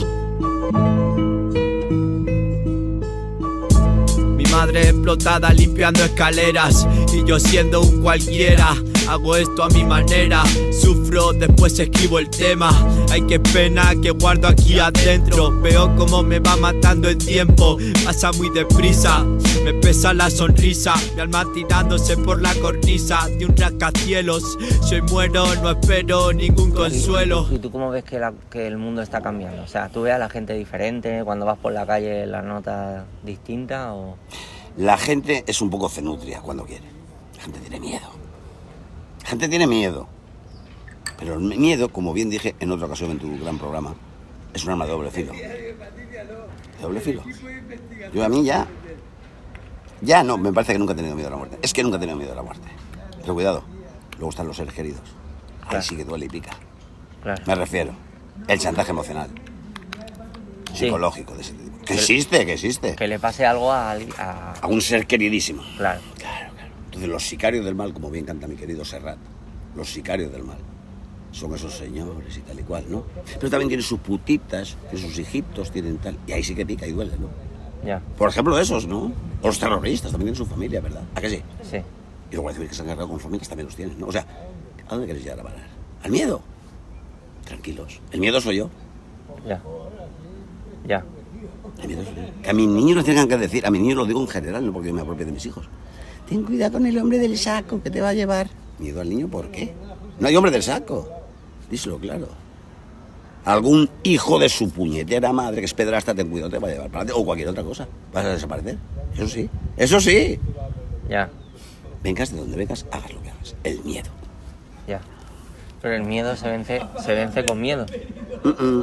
Speaker 15: Mi madre explotada limpiando escaleras y yo siendo un cualquiera. Hago esto a mi manera, sufro, después escribo el tema. Ay, qué pena que guardo aquí adentro. Veo cómo me va matando el tiempo, pasa muy deprisa. Me pesa la sonrisa, mi alma tirándose por la cornisa de un rascacielos. Soy muero, no espero ningún consuelo.
Speaker 14: ¿Y tú cómo ves que, la- que el mundo está cambiando? O sea, ¿tú ves a la gente diferente cuando vas por la calle, la nota distinta o...?
Speaker 13: La gente es un poco cenutria cuando quiere. La gente tiene miedo. La gente tiene miedo. Pero el miedo, como bien dije en otra ocasión en tu gran programa, es un arma de doble filo. De doble filo. Yo a mí ya... Ya no, me parece que nunca he tenido miedo a la muerte. Es que nunca he tenido miedo a la muerte. Pero cuidado, luego están los seres queridos. Ahí
Speaker 14: Claro.
Speaker 13: sí que duele y pica.
Speaker 14: Claro.
Speaker 13: Me refiero. El chantaje emocional.
Speaker 14: Sí.
Speaker 13: Psicológico de ese tipo. Que existe, que existe.
Speaker 14: Que le pase algo a... alguien- a...
Speaker 13: A un ser queridísimo.
Speaker 14: Claro.
Speaker 13: Claro, claro. Entonces los sicarios del mal, como bien canta mi querido Serrat, los sicarios del mal, son esos señores y tal y cual, ¿no? Pero también tienen sus putitas, tienen sus hijitos, tienen tal, y ahí sí que pica y duele, ¿no?
Speaker 14: Ya.
Speaker 13: Por ejemplo esos, ¿no? O los terroristas también tienen su familia, ¿verdad? ¿A que sí?
Speaker 14: Sí.
Speaker 13: Y los guardias que se han cargado con familias también los tienen, ¿no? O sea, ¿a dónde queréis llegar a parar? ¿Al miedo? Tranquilos. El miedo soy yo.
Speaker 14: Ya. Ya.
Speaker 13: El miedo soy yo. Que a mis niños les tengan que decir, a mis niños lo digo en general, no porque yo me apropie de mis hijos. Ten cuidado con el hombre del saco que te va a llevar. ¿Miedo al niño? ¿Por qué? No hay hombre del saco. Díselo claro. Algún hijo de su puñetera madre que es pedrasta, ten cuidado, te va a llevar para adelante. O cualquier otra cosa. Vas a desaparecer. Eso sí. Eso sí.
Speaker 14: Ya.
Speaker 13: Vengas de donde vengas, hagas lo que hagas. El miedo.
Speaker 14: Ya. Pero el miedo se vence, se vence con miedo.
Speaker 13: Mm-mm.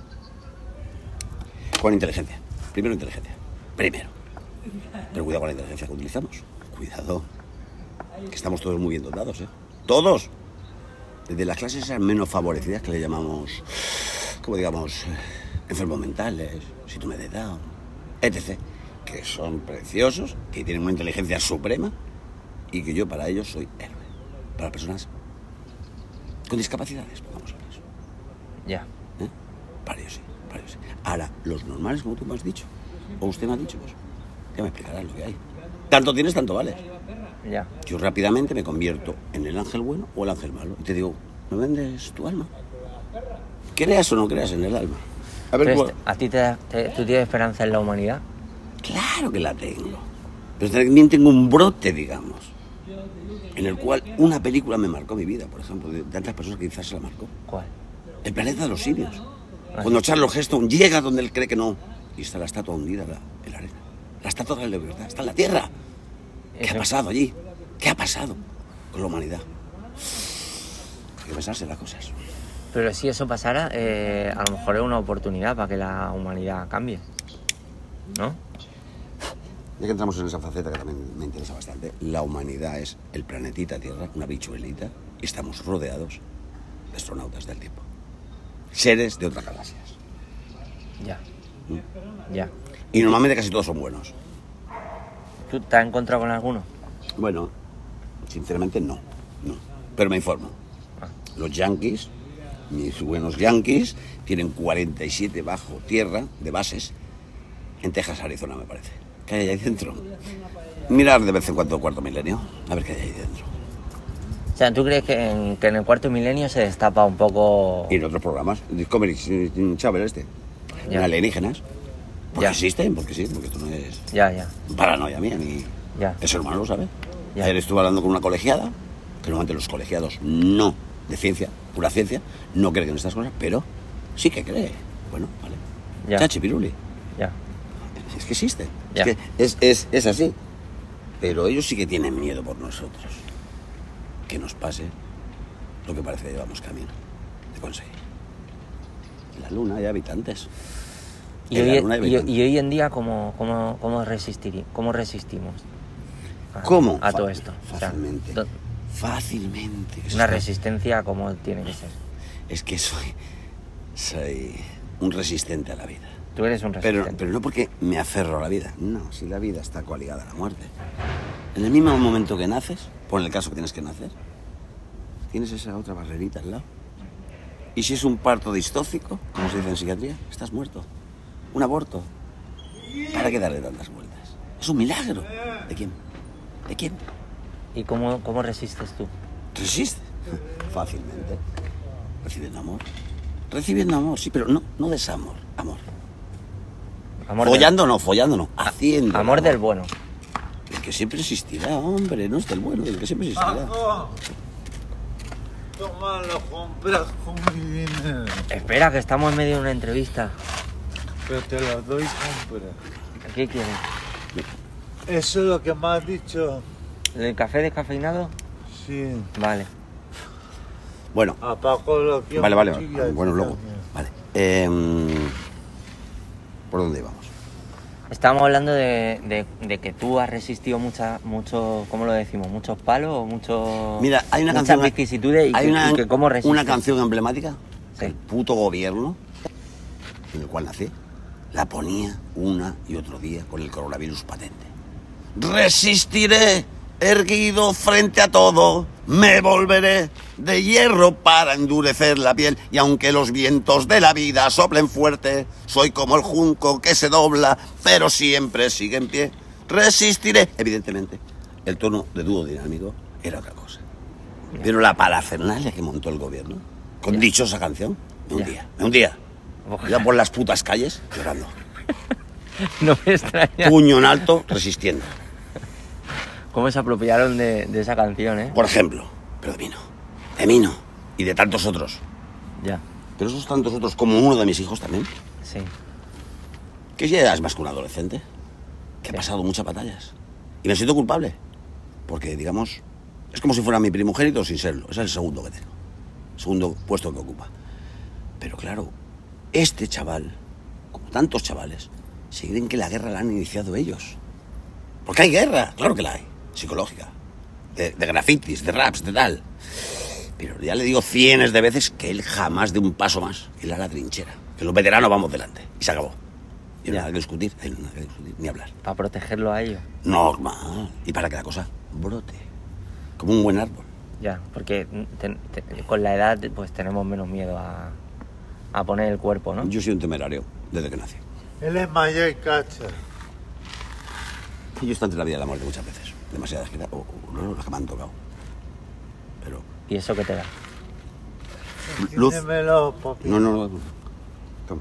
Speaker 13: Con inteligencia. Primero inteligencia. Primero. Pero cuidado con la inteligencia que utilizamos. Cuidado. Que estamos todos muy bien dotados, ¿eh? Todos. Desde las clases esas menos favorecidas que le llamamos, como digamos, eh, enfermos mentales, síndrome de Down, etcétera. Que son preciosos, que tienen una inteligencia suprema y que yo para ellos soy héroe. Para personas con discapacidades, pongamos en eso.
Speaker 14: Ya.
Speaker 13: ¿Eh? Para ellos sí, para ellos sí. Ahora, los normales, como tú me has dicho, o usted me ha dicho, pues ya me explicarás lo que hay. Tanto tienes, tanto vales.
Speaker 14: Ya.
Speaker 13: Yo rápidamente me convierto en el ángel bueno o el ángel malo. Y te digo, ¿me vendes tu alma? Creas o no creas en el alma. A ver,
Speaker 14: Pero
Speaker 13: ¿cuál?
Speaker 14: este- ¿A ti te, da- te- tú tienes esperanza en la humanidad?
Speaker 13: Claro que la tengo. Pero también tengo un brote, digamos, en el cual una película me marcó mi vida, por ejemplo, de tantas personas que quizás se la marcó.
Speaker 14: ¿Cuál?
Speaker 13: El planeta de los simios.
Speaker 14: Ah,
Speaker 13: Cuando Charles Heston llega donde él cree que no, y está la estatua hundida en la, en la arena. La estatua de la libertad está en la tierra. ¿Qué ha pasado allí? ¿Qué ha pasado con la humanidad? Hay que pensarse las cosas.
Speaker 14: Pero si eso pasara, eh, a lo mejor es una oportunidad para que la humanidad cambie, ¿no?
Speaker 13: Ya que entramos en esa faceta que también me interesa bastante, la humanidad es el planetita Tierra, una bichuelita, y estamos rodeados de astronautas del tiempo. Seres de otras galaxias.
Speaker 14: Ya.
Speaker 13: ¿Mm?
Speaker 14: Ya.
Speaker 13: Y normalmente casi todos son buenos.
Speaker 14: ¿Tú te has encontrado con alguno?
Speaker 13: Bueno, sinceramente no, no. Pero me informo.
Speaker 14: Ah.
Speaker 13: Los yanquis, mis buenos yanquis, tienen cuarenta y siete bajo tierra de bases en Texas, Arizona, me parece. ¿Qué hay ahí dentro? Mirar de vez en cuando Cuarto Milenio, a ver qué hay ahí dentro.
Speaker 14: O sea, ¿tú crees que en, que en el Cuarto Milenio se destapa un poco...?
Speaker 13: Y en otros programas, Discovery Channel este,
Speaker 14: Ya.
Speaker 13: en alienígenas. Porque
Speaker 14: Ya.
Speaker 13: existen, porque sí, porque esto no es
Speaker 14: Ya, ya.
Speaker 13: paranoia mía, ni
Speaker 14: Ya.
Speaker 13: el ser humano lo sabe.
Speaker 14: Ya.
Speaker 13: Ayer estuve hablando con una colegiada, que normalmente los colegiados no, de ciencia, pura ciencia, no creen en estas cosas, pero sí que cree. Bueno, vale.
Speaker 14: Ya.
Speaker 13: Chachi Piruli.
Speaker 14: Ya.
Speaker 13: Es que existe.
Speaker 14: Ya.
Speaker 13: Es que es, es, es así. Pero ellos sí que tienen miedo por nosotros. Que nos pase lo que parece que llevamos camino de conseguir. En la Luna hay habitantes.
Speaker 14: Y
Speaker 13: En la
Speaker 14: hoy,
Speaker 13: Luna hay
Speaker 14: y-
Speaker 13: habitantes.
Speaker 14: y hoy en día, ¿cómo, cómo, cómo, resistir, cómo resistimos a,
Speaker 13: ¿Cómo?
Speaker 14: a todo
Speaker 13: Fácil,
Speaker 14: esto? O sea,
Speaker 13: fácilmente.
Speaker 14: do-
Speaker 13: Fácilmente. que eso
Speaker 14: una
Speaker 13: está-
Speaker 14: resistencia como tiene que ser.
Speaker 13: Es que soy, soy un resistente a la vida.
Speaker 14: Tú eres un
Speaker 13: Pero,
Speaker 14: resistente.
Speaker 13: pero no porque me aferro a la vida. No, si la vida está coaligada a la muerte. En el mismo momento que naces, por el caso que tienes que nacer, tienes esa otra barrerita al lado. Y si es un parto distóxico, como se dice en psiquiatría, estás muerto. Un aborto. ¿Para qué darle tantas vueltas? Es un milagro. ¿De quién? ¿De quién?
Speaker 14: ¿Y cómo, cómo resistes tú?
Speaker 13: Resiste. Fácilmente. Recibiendo amor. Recibiendo amor, sí, pero no, no desamor. Amor.
Speaker 14: Amor
Speaker 13: follando
Speaker 14: del-
Speaker 13: no, follando no. Haciendo.
Speaker 14: Amor del bueno.
Speaker 13: El que siempre existirá, hombre. No es del bueno, el que siempre existirá.
Speaker 16: Toma, lo compras con mi dinero.
Speaker 14: Espera, que estamos en medio de una entrevista.
Speaker 16: Pero te lo doy compra.
Speaker 14: ¿Qué quieres?
Speaker 16: Eso es lo que me has dicho.
Speaker 14: ¿El café descafeinado?
Speaker 16: Sí.
Speaker 14: Vale.
Speaker 13: Bueno.
Speaker 16: Apago lo que
Speaker 13: Vale, vale.
Speaker 16: mochila
Speaker 13: vale.
Speaker 16: y
Speaker 13: Bueno,
Speaker 16: tú
Speaker 13: luego.
Speaker 16: también.
Speaker 13: Vale. Em, ¿Por dónde íbamos?
Speaker 14: Estábamos hablando de, de, de que tú has resistido muchas, muchos, ¿cómo lo decimos? Muchos palos o muchos,
Speaker 13: Mira, hay una
Speaker 14: muchas
Speaker 13: canción.
Speaker 14: vicisitudes y,
Speaker 13: hay
Speaker 14: que,
Speaker 13: una,
Speaker 14: y que cómo resistes.
Speaker 13: una canción emblemática.
Speaker 14: Sí.
Speaker 13: El puto gobierno en el cual nací la ponía una y otro día con el coronavirus patente. Resistiré, erguido frente a todo, me volveré de hierro para endurecer la piel, y aunque los vientos de la vida soplen fuerte, soy como el junco que se dobla, pero siempre sigue en pie. Resistiré. Evidentemente, el tono de dúo dinámico era otra cosa. Pero la parafernalia que montó el gobierno, con dichosa canción, me hundía, me hundía. Iba por las putas calles llorando.
Speaker 14: No me extraña.
Speaker 13: Puño en alto, resistiendo.
Speaker 14: ¿Cómo se apropiaron de, de esa canción, eh?
Speaker 13: Por ejemplo, pero de Mino. De Mino. Y de tantos otros.
Speaker 14: Ya.
Speaker 13: Pero esos tantos otros, como uno de mis hijos también.
Speaker 14: Sí.
Speaker 13: Que ya es más que un adolescente. Que ha pasado muchas batallas. Y me siento culpable. Porque, digamos, es como si fuera mi primogénito sin serlo. Es el segundo que tengo. Segundo puesto que ocupa. Pero claro, este chaval, como tantos chavales, se creen que la guerra la han iniciado ellos. Porque hay guerra, claro que la hay. Psicológica. De, de grafitis, de raps, de tal. Pero ya le digo cienes de veces que él jamás dé un paso más. Él a la trinchera. Que los veteranos vamos delante. Y se acabó. Y no hay nada que discutir, hay nada que discutir, ni hablar.
Speaker 14: Para protegerlo a ellos.
Speaker 13: Normal. Y para que la cosa brote. Como un buen árbol.
Speaker 14: Ya, porque te- te- con la edad pues tenemos menos miedo a, a poner el cuerpo, ¿no?
Speaker 13: Yo soy un temerario desde que nací.
Speaker 16: Él es mayor y cacha.
Speaker 13: Y yo estoy entre la vida y la muerte muchas veces. Demasiadas que, o, o, no, las que me han tocado. Pero...
Speaker 14: ¿Y eso qué te da?
Speaker 13: Luz.
Speaker 16: Dímelo, papi.
Speaker 13: No, no, no. Toma.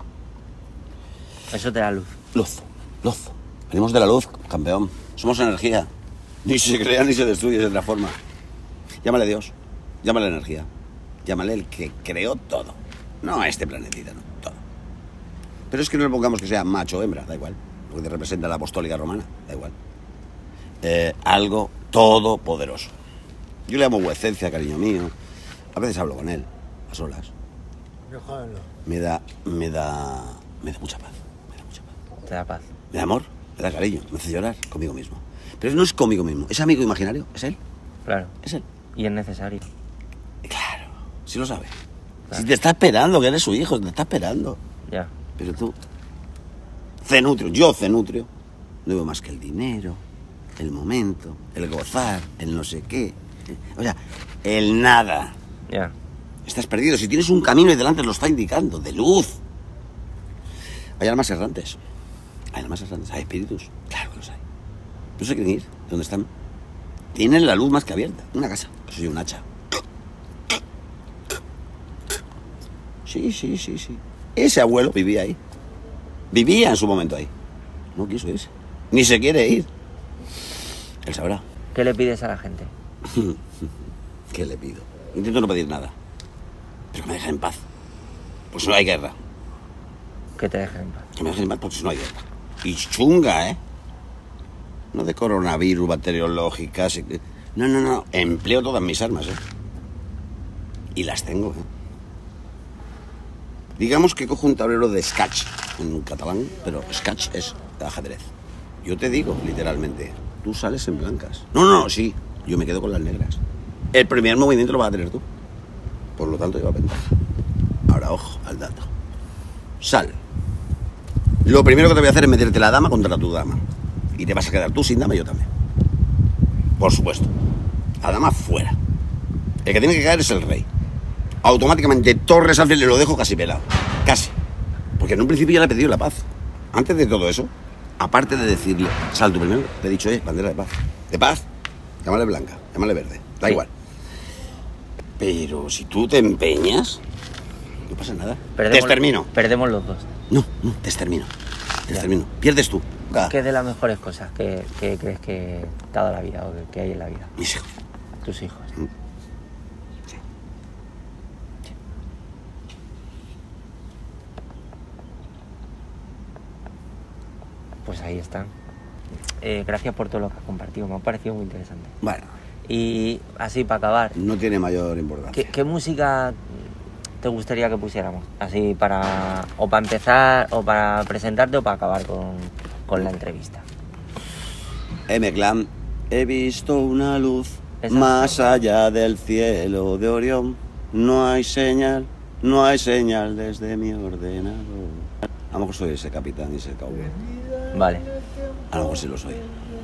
Speaker 14: Eso te da luz.
Speaker 13: Luz. Luz. Venimos de la luz, campeón. Somos energía. Ni se crea ni se destruye de otra forma. Llámale Dios. Llámale energía. Llámale el que creó todo. No a este planetita, no. Todo. Pero es que no le pongamos que sea macho o hembra, da igual. Porque representa la apostólica romana, da igual. Eh, algo todopoderoso. Yo le llamo vuecencia, cariño mío. A veces hablo con él, a solas.
Speaker 16: Déjalo.
Speaker 13: Me da, me da, me da mucha paz.
Speaker 14: Te da paz.
Speaker 13: Me da amor, me da cariño, me hace llorar conmigo mismo. Pero no es conmigo mismo, es amigo imaginario, es él.
Speaker 14: Claro.
Speaker 13: Es él.
Speaker 14: Y es necesario.
Speaker 13: Claro, si lo sabe. Claro. Si te está esperando, que eres su hijo, te está esperando.
Speaker 14: Ya.
Speaker 13: Pero tú, cenutrio, yo cenutrio, no veo más que el dinero, el momento, el gozar, el no sé qué. O sea, el nada.
Speaker 14: Ya.
Speaker 13: Estás perdido. Si tienes un camino y delante lo está indicando, de luz. Hay almas errantes. Hay almas errantes. Hay espíritus. Claro que los hay. No se quieren ir. ¿Dónde están? Tienen la luz más que abierta. Una casa. Soy un hacha. Sí, sí, sí, sí. Ese abuelo vivía ahí. Vivía en su momento ahí. No quiso irse. Ni se quiere ir. Él sabrá.
Speaker 14: ¿Qué le pides a la gente?
Speaker 13: ¿Qué le pido? Intento no pedir nada. Pero que me dejen en paz. Pues no hay guerra.
Speaker 14: Que te dejen en paz.
Speaker 13: Que me dejen en paz porque si no hay guerra. Y chunga, ¿eh? No de coronavirus, bacteriológicas. No, no, no. Empleo todas mis armas, ¿eh? Y las tengo, ¿eh? Digamos que cojo un tablero de Scratch en catalán, pero Scratch es ajedrez. Yo te digo, literalmente, tú sales en blancas. No, no, no, sí. Yo me quedo con las negras. El primer movimiento lo vas a tener tú. Por lo tanto, lleva ventaja. Ahora, ojo al dato. Sal. Lo primero que te voy a hacer es meterte la dama contra tu dama. Y te vas a quedar tú sin dama y yo también. Por supuesto. La dama fuera. El que tiene que caer es el rey. Automáticamente Torres al le lo dejo casi pelado. Casi. Porque en un principio ya le he pedido la paz. Antes de todo eso, aparte de decirle, sal tú primero, te he dicho, eh, bandera de paz. De paz, llámale blanca, llámale verde. Da sí. Igual. Pero si tú te empeñas, no pasa nada. Perdemos, te extermino.
Speaker 14: Perdemos los dos.
Speaker 13: No, no, te extermino. Te ya. extermino. Pierdes tú.
Speaker 14: Ah. ¿Qué es de las mejores cosas que, que crees que te ha dado la vida o que, que hay en la vida?
Speaker 13: Mis hijos.
Speaker 14: Tus hijos. Mm.
Speaker 13: Sí. Sí.
Speaker 14: Pues ahí están. Eh, gracias por todo lo que has compartido. Me ha parecido muy interesante.
Speaker 13: Bueno.
Speaker 14: Y así, para acabar.
Speaker 13: No tiene mayor importancia.
Speaker 14: ¿Qué, qué música te gustaría que pusiéramos? Así para... O para empezar, o para presentarte, o para acabar con, con la entrevista.
Speaker 13: M-Clan, he visto una luz ¿Esa? Más allá del cielo de Orión. No hay señal, no hay señal desde mi ordenador. A lo mejor soy ese capitán y ese cowboy.
Speaker 14: Vale.
Speaker 13: A lo mejor sí lo soy.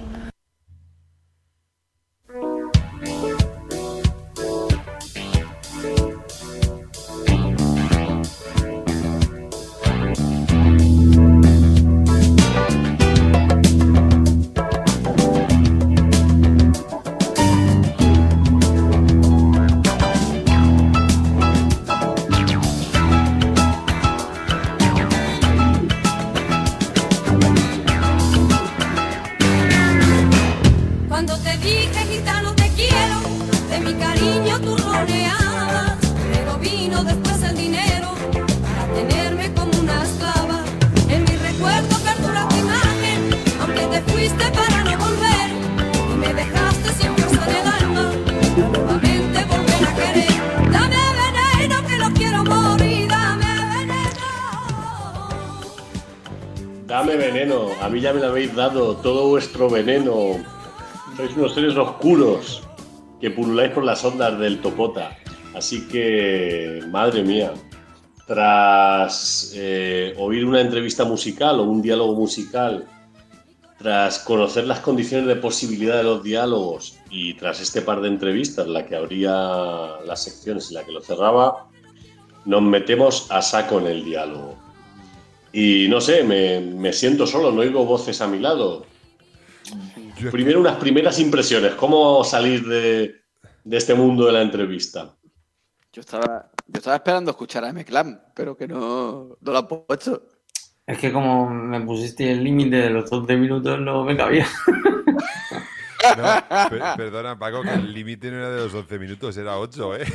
Speaker 5: Dame veneno, a mí ya me lo habéis dado, todo vuestro veneno. Sois unos seres oscuros que pululáis por las ondas del Topota. Así que, madre mía, tras eh, oír una entrevista musical o un diálogo musical, tras conocer las condiciones de posibilidad de los diálogos y tras este par de entrevistas, la que abría las secciones y la que lo cerraba, nos metemos a saco en el diálogo. Y no sé, me, me siento solo, no oigo voces a mi lado. Primero unas primeras impresiones, ¿cómo salir de, de este mundo de la entrevista?
Speaker 10: Yo estaba, yo estaba esperando escuchar a M-Clan, pero que no, no lo han puesto.
Speaker 6: Es que como me pusiste el límite de los once minutos, no me cabía.
Speaker 7: No, per perdona, Paco, que el límite no era de los once minutos, era ocho, ¿eh?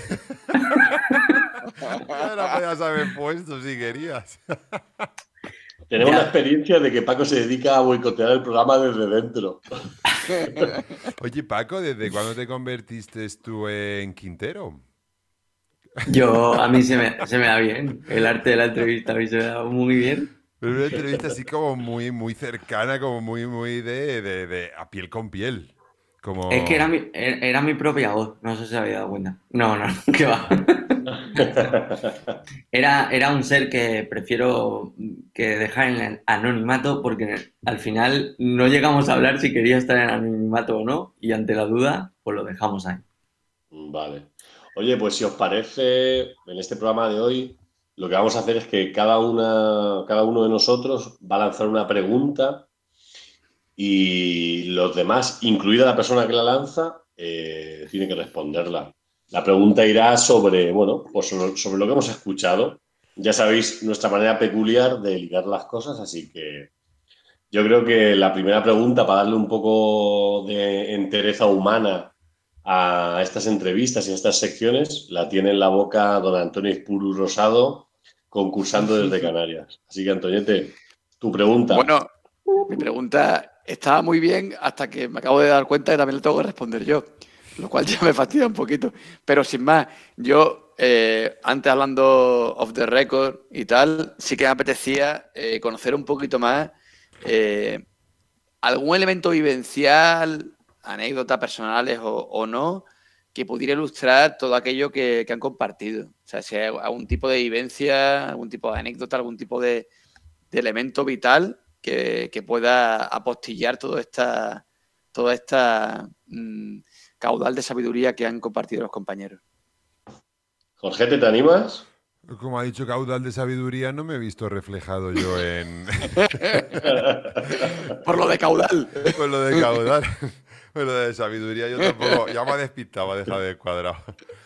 Speaker 7: Ya la podías haber puesto si querías.
Speaker 5: Tenemos ya la experiencia de que Paco se dedica a boicotear el programa desde dentro.
Speaker 7: Oye, Paco, ¿desde cuándo te convertiste tú en Quintero?
Speaker 6: Yo, a mí se me, se me da bien. El arte de la entrevista a mí se me da muy bien.
Speaker 7: Pero una entrevista así como muy, muy cercana, como muy, muy de, de, de a piel con piel. Como...
Speaker 6: Es que era mi, era mi propia voz, no sé si se había dado cuenta. No, no, qué va. Era, era un ser que prefiero que dejar en el anonimato porque al final no llegamos a hablar si quería estar en anonimato o no y ante la duda pues lo dejamos ahí.
Speaker 5: Vale. Oye, pues si os parece, en este programa de hoy, lo que vamos a hacer es que cada una, cada uno de nosotros va a lanzar una pregunta y los demás, incluida la persona que la lanza, eh, tiene que responderla. La pregunta irá sobre, bueno, pues sobre, sobre lo que hemos escuchado. Ya sabéis nuestra manera peculiar de ligar las cosas, así que yo creo que la primera pregunta, para darle un poco de entereza humana a estas entrevistas y a estas secciones, la tiene en la boca don Antonio Izpuru Rosado, concursando desde Canarias. Así que, Antoñete, tu pregunta.
Speaker 10: Bueno, mi pregunta estaba muy bien hasta que me acabo de dar cuenta que también le tengo que responder yo, lo cual ya me fastidia un poquito. Pero sin más, yo, eh, antes hablando off the record y tal, sí que me apetecía eh, conocer un poquito más eh, algún elemento vivencial, anécdotas personales o, o no, que pudiera ilustrar todo aquello que, que han compartido. O sea, si hay algún tipo de vivencia, algún tipo de anécdota, algún tipo de, de elemento vital que, que pueda apostillar toda esta, toda esta mmm, caudal de sabiduría que han compartido los compañeros.
Speaker 5: Jorge, ¿te animas?
Speaker 7: Como ha dicho caudal de sabiduría, no me he visto reflejado yo en...
Speaker 10: Por lo de caudal.
Speaker 7: Por lo de caudal. Por lo de sabiduría yo tampoco... Ya me ha despistado, me ha dejado de cuadrado.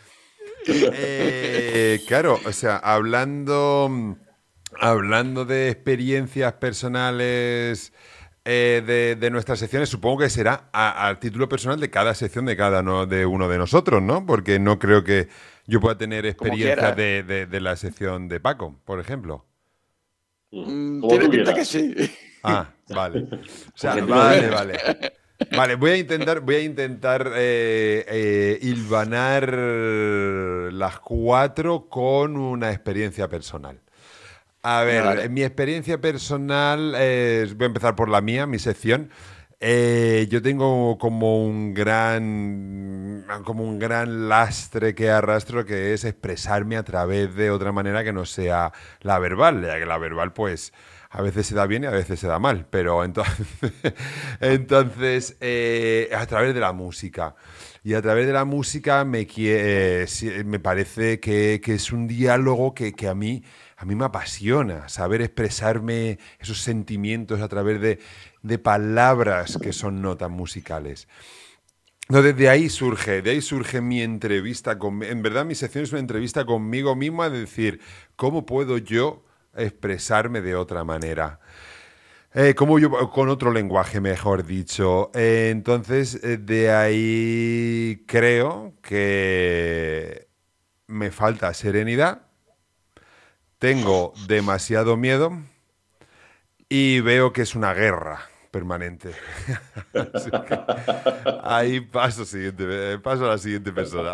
Speaker 7: Eh, claro, o sea, hablando... Hablando de experiencias personales eh, de, de nuestras secciones, supongo que será a, a título personal de cada sección de cada no, de uno de nosotros, ¿no? Porque no creo que yo pueda tener experiencia de, de, de la sección de Paco, por ejemplo.
Speaker 10: Mm, tiene pinta que sí.
Speaker 7: Ah, vale. O sea, vale, vale. Vale, voy a intentar, voy a intentar eh, eh, hilvanar las cuatro con una experiencia personal. A ver, vale. Mi experiencia personal, eh, voy a empezar por la mía, mi sección. Eh, yo tengo como un gran, como un gran lastre que arrastro, que es expresarme a través de otra manera que no sea la verbal, ya que la verbal, pues, a veces se da bien y a veces se da mal, pero entonces, entonces eh, a través de la música. Y a través de la música me, eh, me parece que, que es un diálogo que, que a mí... A mí me apasiona saber expresarme esos sentimientos a través de, de palabras que son notas musicales. Entonces, de ahí surge, de ahí surge mi entrevista con... En verdad, mi sección es una entrevista conmigo misma, de decir, ¿cómo puedo yo expresarme de otra manera? Eh, ¿Cómo yo, con otro lenguaje, mejor dicho. Eh, entonces, eh, de ahí creo que me falta serenidad. Tengo demasiado miedo y veo que es una guerra permanente. Así que ahí paso, siguiente, paso a la siguiente persona.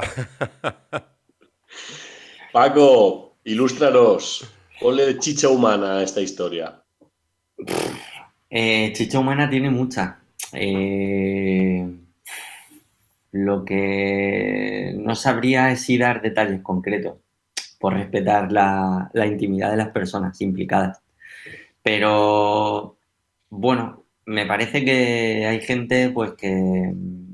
Speaker 5: Paco, ilústranos. Ponle chicha humana a esta historia.
Speaker 6: Eh, chicha humana tiene mucha. Eh, lo que no sabría es si dar detalles concretos, por respetar la, la intimidad de las personas implicadas. Pero, bueno, me parece que hay gente, pues, que...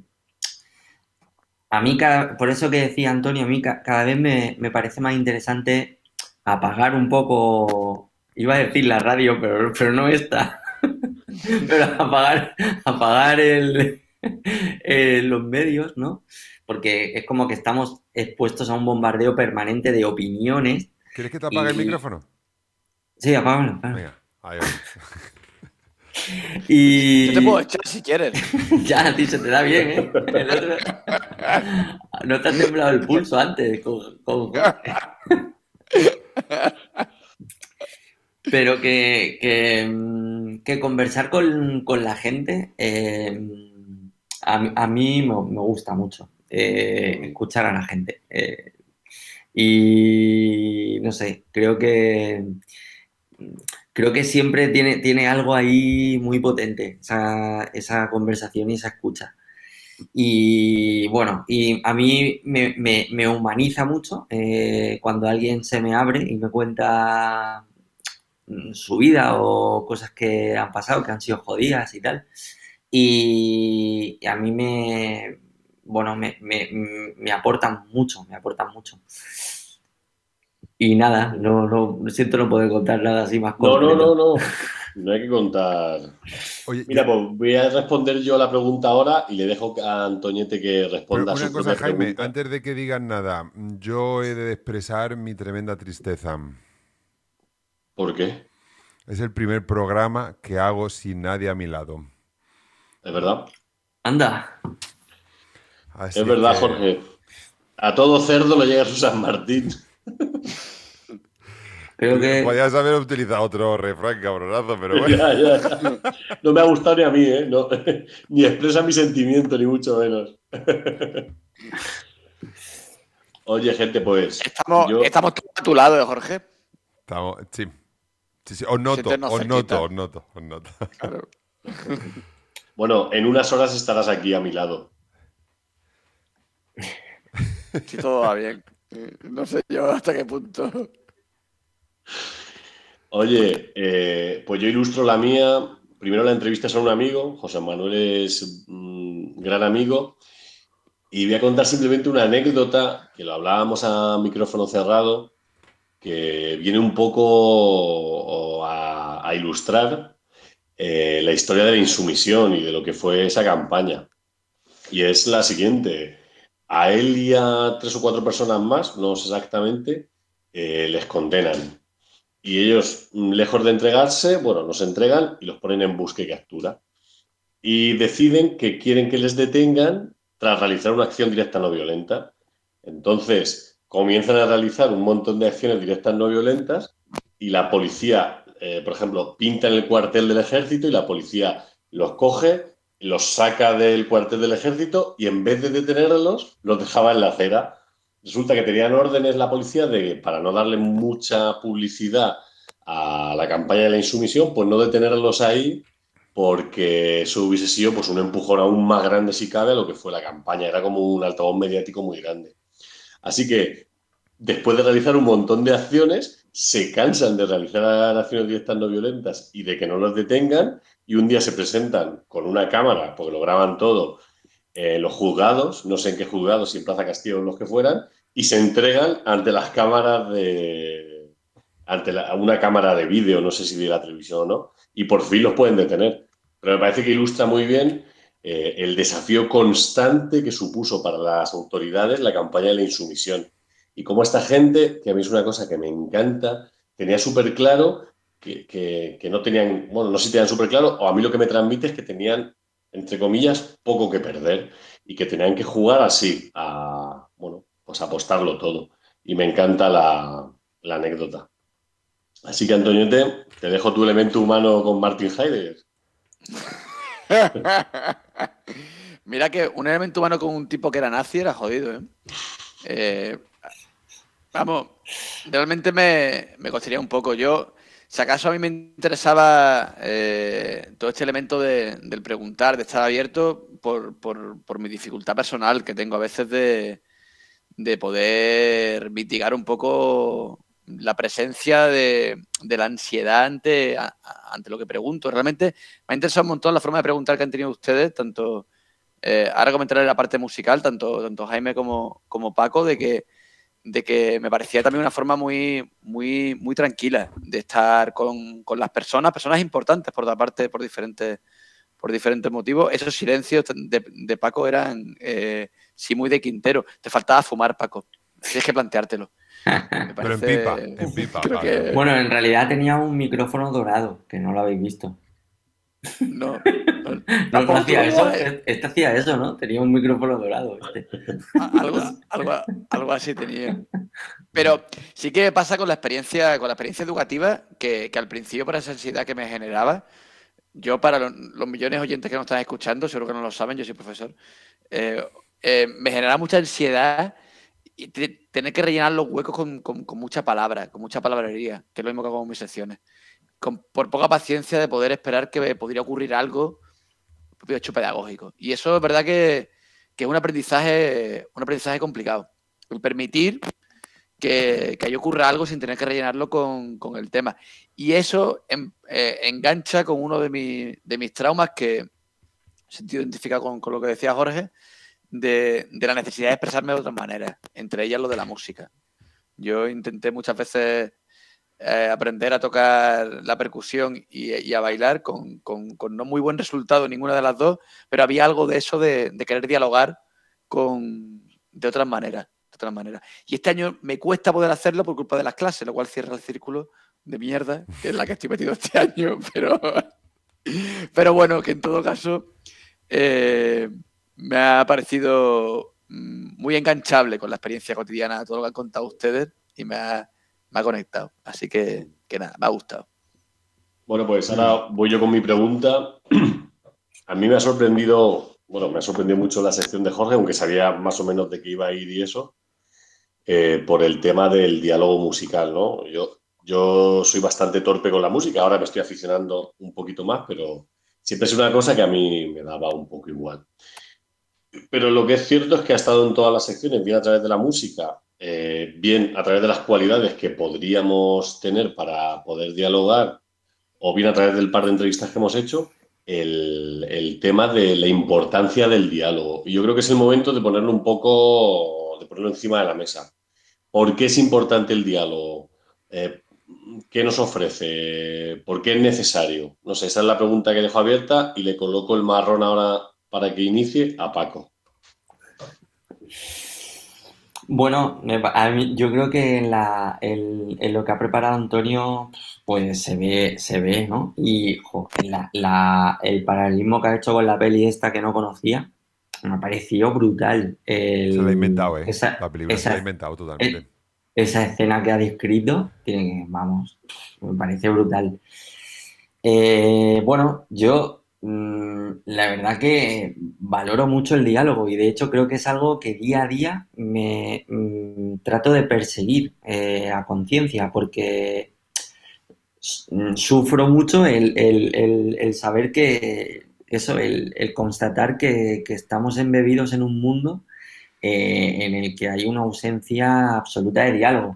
Speaker 6: A mí, cada, por eso que decía Antonio, a mí cada vez me, me parece más interesante apagar un poco... Iba a decir la radio, pero, pero no esta. Pero apagar, apagar el, el, los medios, ¿no? Porque es como que estamos expuestos a un bombardeo permanente de opiniones.
Speaker 7: ¿Quieres que te apague y... el micrófono?
Speaker 6: Sí, apágalo. apágalo.
Speaker 7: Venga, ahí va.
Speaker 6: Y...
Speaker 10: Yo te puedo echar si quieres.
Speaker 6: Ya, a ti se te da bien, ¿eh? El otro... No te ha temblado el pulso antes. Con, con... Pero que, que, que conversar con, con la gente eh, a, a mí me, me gusta mucho. Eh, escuchar a la gente. Eh, Y no sé, creo que creo que siempre tiene, tiene algo ahí muy potente, esa, esa conversación y esa escucha. Y bueno, y a mí me, me- me humaniza mucho eh, cuando alguien se me abre y me cuenta mm, su vida o cosas que han pasado, que han sido jodidas y tal. Y, y a mí me, bueno, me, me, me aportan mucho, me aportan mucho. Y nada, no, no, siento no poder contar nada así más
Speaker 5: No, no, no,
Speaker 6: concreto.
Speaker 5: no. No hay que contar.
Speaker 7: Oye,
Speaker 5: Mira,
Speaker 7: yo-
Speaker 5: pues voy a responder yo a la pregunta ahora y le dejo a Antoñete que
Speaker 7: pero
Speaker 5: responda a
Speaker 7: una
Speaker 5: su
Speaker 7: cosa,
Speaker 5: propia
Speaker 7: Jaime,
Speaker 5: pregunta.
Speaker 7: antes de que digan nada, yo he de expresar mi tremenda tristeza.
Speaker 5: ¿Por qué?
Speaker 7: Es el primer programa que hago sin nadie a mi lado.
Speaker 5: ¿Es verdad?
Speaker 6: Anda.
Speaker 7: Así
Speaker 5: Es
Speaker 7: es
Speaker 5: verdad,
Speaker 7: que
Speaker 5: Jorge. A todo cerdo le llega su San Martín.
Speaker 6: Creo que
Speaker 7: podías haber utilizado otro refrán, cabronazo, pero bueno.
Speaker 5: Ya, ya, ya. No me ha gustado ni a mí, ¿eh? No, ni expresa mi sentimiento, ni mucho menos. Oye, gente, pues
Speaker 10: Estamos,
Speaker 5: yo...
Speaker 10: estamos todos a tu lado, ¿eh, Jorge?
Speaker 7: Estamos, sí. Sí, sí, os noto,
Speaker 10: Siéntenos
Speaker 7: os
Speaker 10: cerquita.
Speaker 7: noto, os noto, os noto.
Speaker 10: Claro.
Speaker 5: Bueno, en unas horas estarás aquí a mi lado.
Speaker 10: Si todo va bien. Eh, No sé yo hasta qué punto.
Speaker 5: Oye, eh, pues yo ilustro la mía. Primero la entrevista es a un amigo, José Manuel es un gran amigo, y voy a contar simplemente una anécdota que lo hablábamos a micrófono cerrado, que viene un poco a, a ilustrar eh, la historia de la insumisión y de lo que fue esa campaña. Y es la siguiente. A él y a tres o cuatro personas más, no sé exactamente, eh, les condenan. Y ellos, mm, lejos de entregarse, bueno, los entregan y los ponen en busca y captura. Y deciden que quieren que les detengan tras realizar una acción directa no violenta. Entonces, comienzan a realizar un montón de acciones directas no violentas y la policía, eh, por ejemplo, pinta en el cuartel del ejército y la policía los coge, los saca del cuartel del ejército y en vez de detenerlos, los dejaba en la acera. Resulta que tenían órdenes la policía de, para no darle mucha publicidad a la campaña de la insumisión, pues no detenerlos ahí porque eso hubiese sido pues un empujón aún más grande si cabe a lo que fue la campaña. Era como un altavoz mediático muy grande. Así que después de realizar un montón de acciones, se cansan de realizar acciones directas no violentas y de que no los detengan y un día se presentan con una cámara, porque lo graban todo, eh, los juzgados, no sé en qué juzgados, si en Plaza Castillo o los que fueran, y se entregan ante las cámaras de... ante la, una cámara de vídeo, no sé si de la televisión o no, y por fin los pueden detener. Pero me parece que ilustra muy bien eh, el desafío constante que supuso para las autoridades la campaña de la insumisión. Y cómo esta gente, que a mí es una cosa que me encanta, tenía súper claro que, que, que no tenían, bueno, no sé si tenían súper claro, o a mí lo que me transmite es que tenían, entre comillas, poco que perder y que tenían que jugar así, a, bueno, pues apostarlo todo. Y me encanta la, la anécdota. Así que, Antoñete, te dejo tu elemento humano con Martin Heidegger.
Speaker 10: Mira que un elemento humano con un tipo que era nazi era jodido, ¿eh? Eh, vamos, realmente me, me costaría un poco. Yo, si acaso a mí me interesaba eh, todo este elemento de, del preguntar, de estar abierto, por, por, por mi dificultad personal que tengo a veces de, de poder mitigar un poco la presencia de, de la ansiedad ante, a, ante lo que pregunto. Realmente me ha interesado un montón la forma de preguntar que han tenido ustedes, tanto, eh, ahora comentaré la parte musical, tanto, tanto Jaime como, como Paco, de que, de que me parecía también una forma muy, muy, muy tranquila de estar con, con las personas, personas importantes por otra parte, por diferentes, por diferentes motivos. Esos silencios de, de Paco eran, eh, sí, muy de Quintero. Te faltaba fumar, Paco. Tienes que planteártelo. Me
Speaker 7: Pero en
Speaker 10: parece-
Speaker 7: pipa, en pipa.
Speaker 10: creo
Speaker 7: vale.
Speaker 10: que-
Speaker 6: Bueno, en realidad tenía un micrófono dorado, que no lo habéis visto.
Speaker 10: No,
Speaker 6: No, no
Speaker 10: tampoco
Speaker 6: hacía
Speaker 10: tú,
Speaker 6: eso.
Speaker 10: ¿eh?
Speaker 6: Este hacía eso, ¿no? Tenía un micrófono dorado. Este.
Speaker 10: algo, algo, algo así tenía. Pero sí que pasa con la experiencia, con la experiencia educativa, que, que al principio, por esa ansiedad que me generaba, yo, para los, los millones de oyentes que nos están escuchando, seguro que no lo saben, yo soy profesor, eh, eh, me generaba mucha ansiedad y te- tener que rellenar los huecos con, con- con mucha palabra, con mucha palabrería, que es lo mismo que hago en mis secciones. Con, por poca paciencia de poder esperar que podría ocurrir algo propio hecho pedagógico. Y eso es verdad que, que es un aprendizaje, un aprendizaje complicado. El permitir que, que ahí ocurra algo sin tener que rellenarlo con, con el tema. Y eso en- eh, engancha con uno de, mi- de mis traumas que he sentido identificado con, con lo que decía Jorge, de, de la necesidad de expresarme de otras maneras, entre ellas lo de la música. Yo intenté muchas veces eh, aprender a tocar la percusión y, y a bailar con, con- con no muy buen resultado ninguna de las dos, pero había algo de eso de, de querer dialogar con, de otras maneras, de otras maneras. Y este año me cuesta poder hacerlo por culpa de las clases, lo cual cierra el círculo de mierda que es la que estoy metido este año, pero, pero bueno, que en todo caso eh, me ha parecido mm, muy enganchable con la experiencia cotidiana, todo lo que han contado ustedes, y me ha, me ha conectado. Así que, que nada, me ha gustado.
Speaker 5: Bueno, pues ahora voy yo con mi pregunta. A mí me ha sorprendido, bueno, me ha sorprendido mucho la sección de Jorge, aunque sabía más o menos de qué iba a ir y eso, eh, por el tema del diálogo musical, ¿no? Yo, yo soy bastante torpe con la música, ahora me estoy aficionando un poquito más, pero siempre es una cosa que a mí me daba un poco igual. Pero lo que es cierto es que ha estado en todas las secciones, bien a través de la música, eh, bien a través de las cualidades que podríamos tener para poder dialogar, o bien a través del par de entrevistas que hemos hecho, el, el tema de la importancia del diálogo. Y yo creo que es el momento de ponerlo un poco, de ponerlo encima de la mesa. ¿Por qué es importante el diálogo? Eh, ¿Qué nos ofrece? ¿Por qué es necesario? No sé, esa es la pregunta que dejo abierta y le coloco el marrón ahora para que inicie a Paco.
Speaker 6: Bueno, me pa- a mí- yo creo que en, la, en, en lo que ha preparado Antonio, pues se ve, se ve, ¿no? Y jo, la, la- el paralelismo que ha hecho con la peli esta que no conocía, me ha parecido brutal.
Speaker 7: Se la ha
Speaker 6: El-
Speaker 7: inventado, ¿eh?
Speaker 6: esa,
Speaker 7: La película se la ha
Speaker 6: esa,
Speaker 7: inventado totalmente.
Speaker 6: el- esa escena que ha descrito, que, vamos, me parece brutal. Eh, bueno, yo mm, la verdad que valoro mucho el diálogo y de hecho creo que es algo que día a día me mm, trato de perseguir eh, a conciencia porque mm, sufro mucho el, el- el- el saber que eso, el, el constatar que, que estamos embebidos en un mundo eh, en el que hay una ausencia absoluta de diálogo.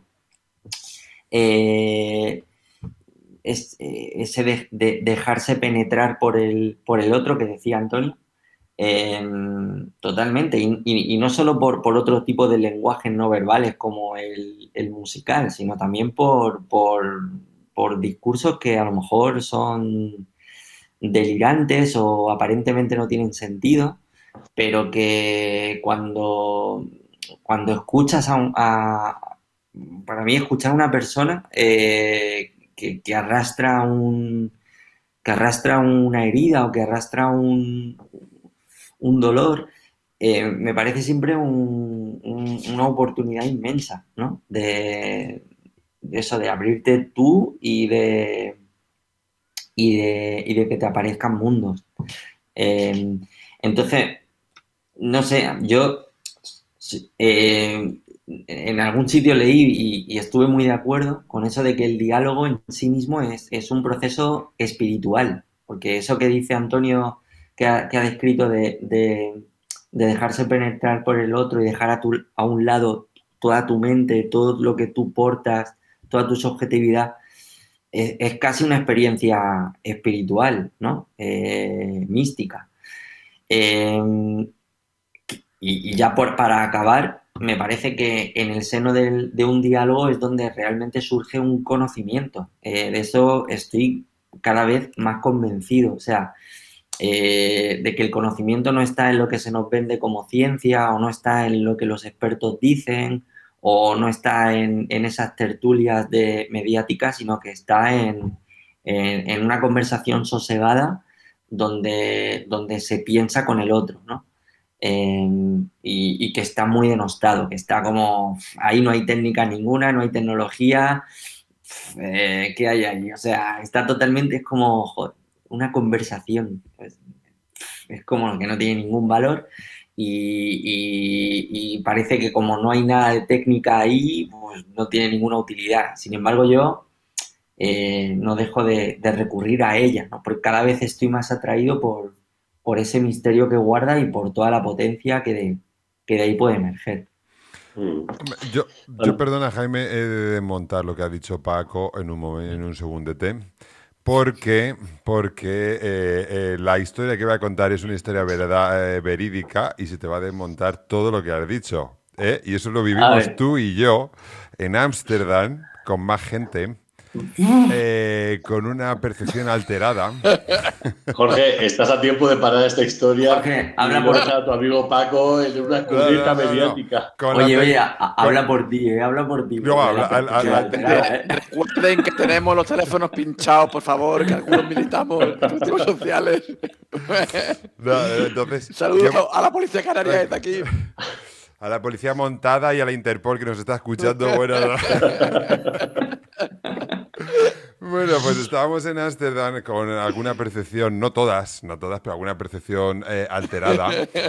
Speaker 6: Eh, es, eh, ese de, de- dejarse penetrar por el, por el otro que decía Antonio, eh, totalmente, y, y- y no solo por, por otro tipo de lenguajes no verbales como el, el musical, sino también por, por, por discursos que a lo mejor son delirantes o aparentemente no tienen sentido, pero que cuando, cuando escuchas a, un- a- para mí escuchar a una persona eh, que, que arrastra un que arrastra una herida o que arrastra un, un dolor, eh, me parece siempre un- un- una oportunidad inmensa, ¿no? De, de eso, de abrirte tú y de, y de, y de que te aparezcan mundos. Eh, entonces, no sé, yo eh, en algún sitio leí y, y estuve muy de acuerdo con eso de que el diálogo en sí mismo es, es un proceso espiritual, porque eso que dice Antonio, que ha, que ha descrito de, de- de dejarse penetrar por el otro y dejar a, tu- a un lado toda tu mente, todo lo que tú portas, toda tu subjetividad, es, es casi una experiencia espiritual, ¿no? Eh, mística. Eh, y, y ya por, para acabar, me parece que en el seno del- de un diálogo es donde realmente surge un conocimiento. Eh, de eso estoy cada vez más convencido. O sea, eh, de que el conocimiento no está en lo que se nos vende como ciencia o no está en lo que los expertos dicen o no está en, en esas tertulias de mediáticas, sino que está en, en- en una conversación sosegada donde, donde se piensa con el otro, ¿no? Eh, y, y que está muy denostado, que está como, ahí no hay técnica ninguna, no hay tecnología, eh, ¿qué hay ahí? O sea, está totalmente, es como joder, una conversación, es, es como que no tiene ningún valor y, y- y parece que como no hay nada de técnica ahí, pues no tiene ninguna utilidad. Sin embargo, yo eh, no dejo de, de recurrir a ella, ¿no? Porque cada vez estoy más atraído por, por ese misterio que guarda y por toda la potencia que de, que de ahí puede emerger.
Speaker 7: Yo, yo perdona, Jaime, he de desmontar lo que ha dicho Paco en un momento, en un segundete, porque, porque eh, eh, la historia que voy a contar es una historia verdad, eh, verídica y se te va a desmontar todo lo que has dicho, ¿eh? Y eso lo vivimos
Speaker 6: ver.
Speaker 7: tú y yo en Ámsterdam con más gente, eh, con una percepción alterada.
Speaker 5: Jorge, estás a tiempo de parar esta historia
Speaker 6: Jorge,
Speaker 5: y
Speaker 6: habla por-
Speaker 5: dejar a tu amigo Paco en una escurrienta
Speaker 7: No, no, no, no.
Speaker 5: mediática.
Speaker 7: Con la
Speaker 6: Oye,
Speaker 7: per-
Speaker 6: oye, a- a-
Speaker 7: con-
Speaker 6: habla por ti, eh, habla por ti.
Speaker 7: No,
Speaker 6: porque
Speaker 7: habla-
Speaker 6: la
Speaker 7: al-
Speaker 6: percepción
Speaker 7: al-
Speaker 6: alterada, ¿eh?
Speaker 10: Recuerden que tenemos los teléfonos pinchados, por favor, que algunos militamos en cuestiones sociales.
Speaker 7: No, entonces,
Speaker 10: Saludos
Speaker 7: ¿qué-
Speaker 10: a la policía canaria desde aquí.
Speaker 7: A la policía montada y a la Interpol que nos está escuchando. Bueno, bueno, pues estábamos en Ámsterdam con alguna percepción, no todas, no todas, pero alguna percepción eh, alterada.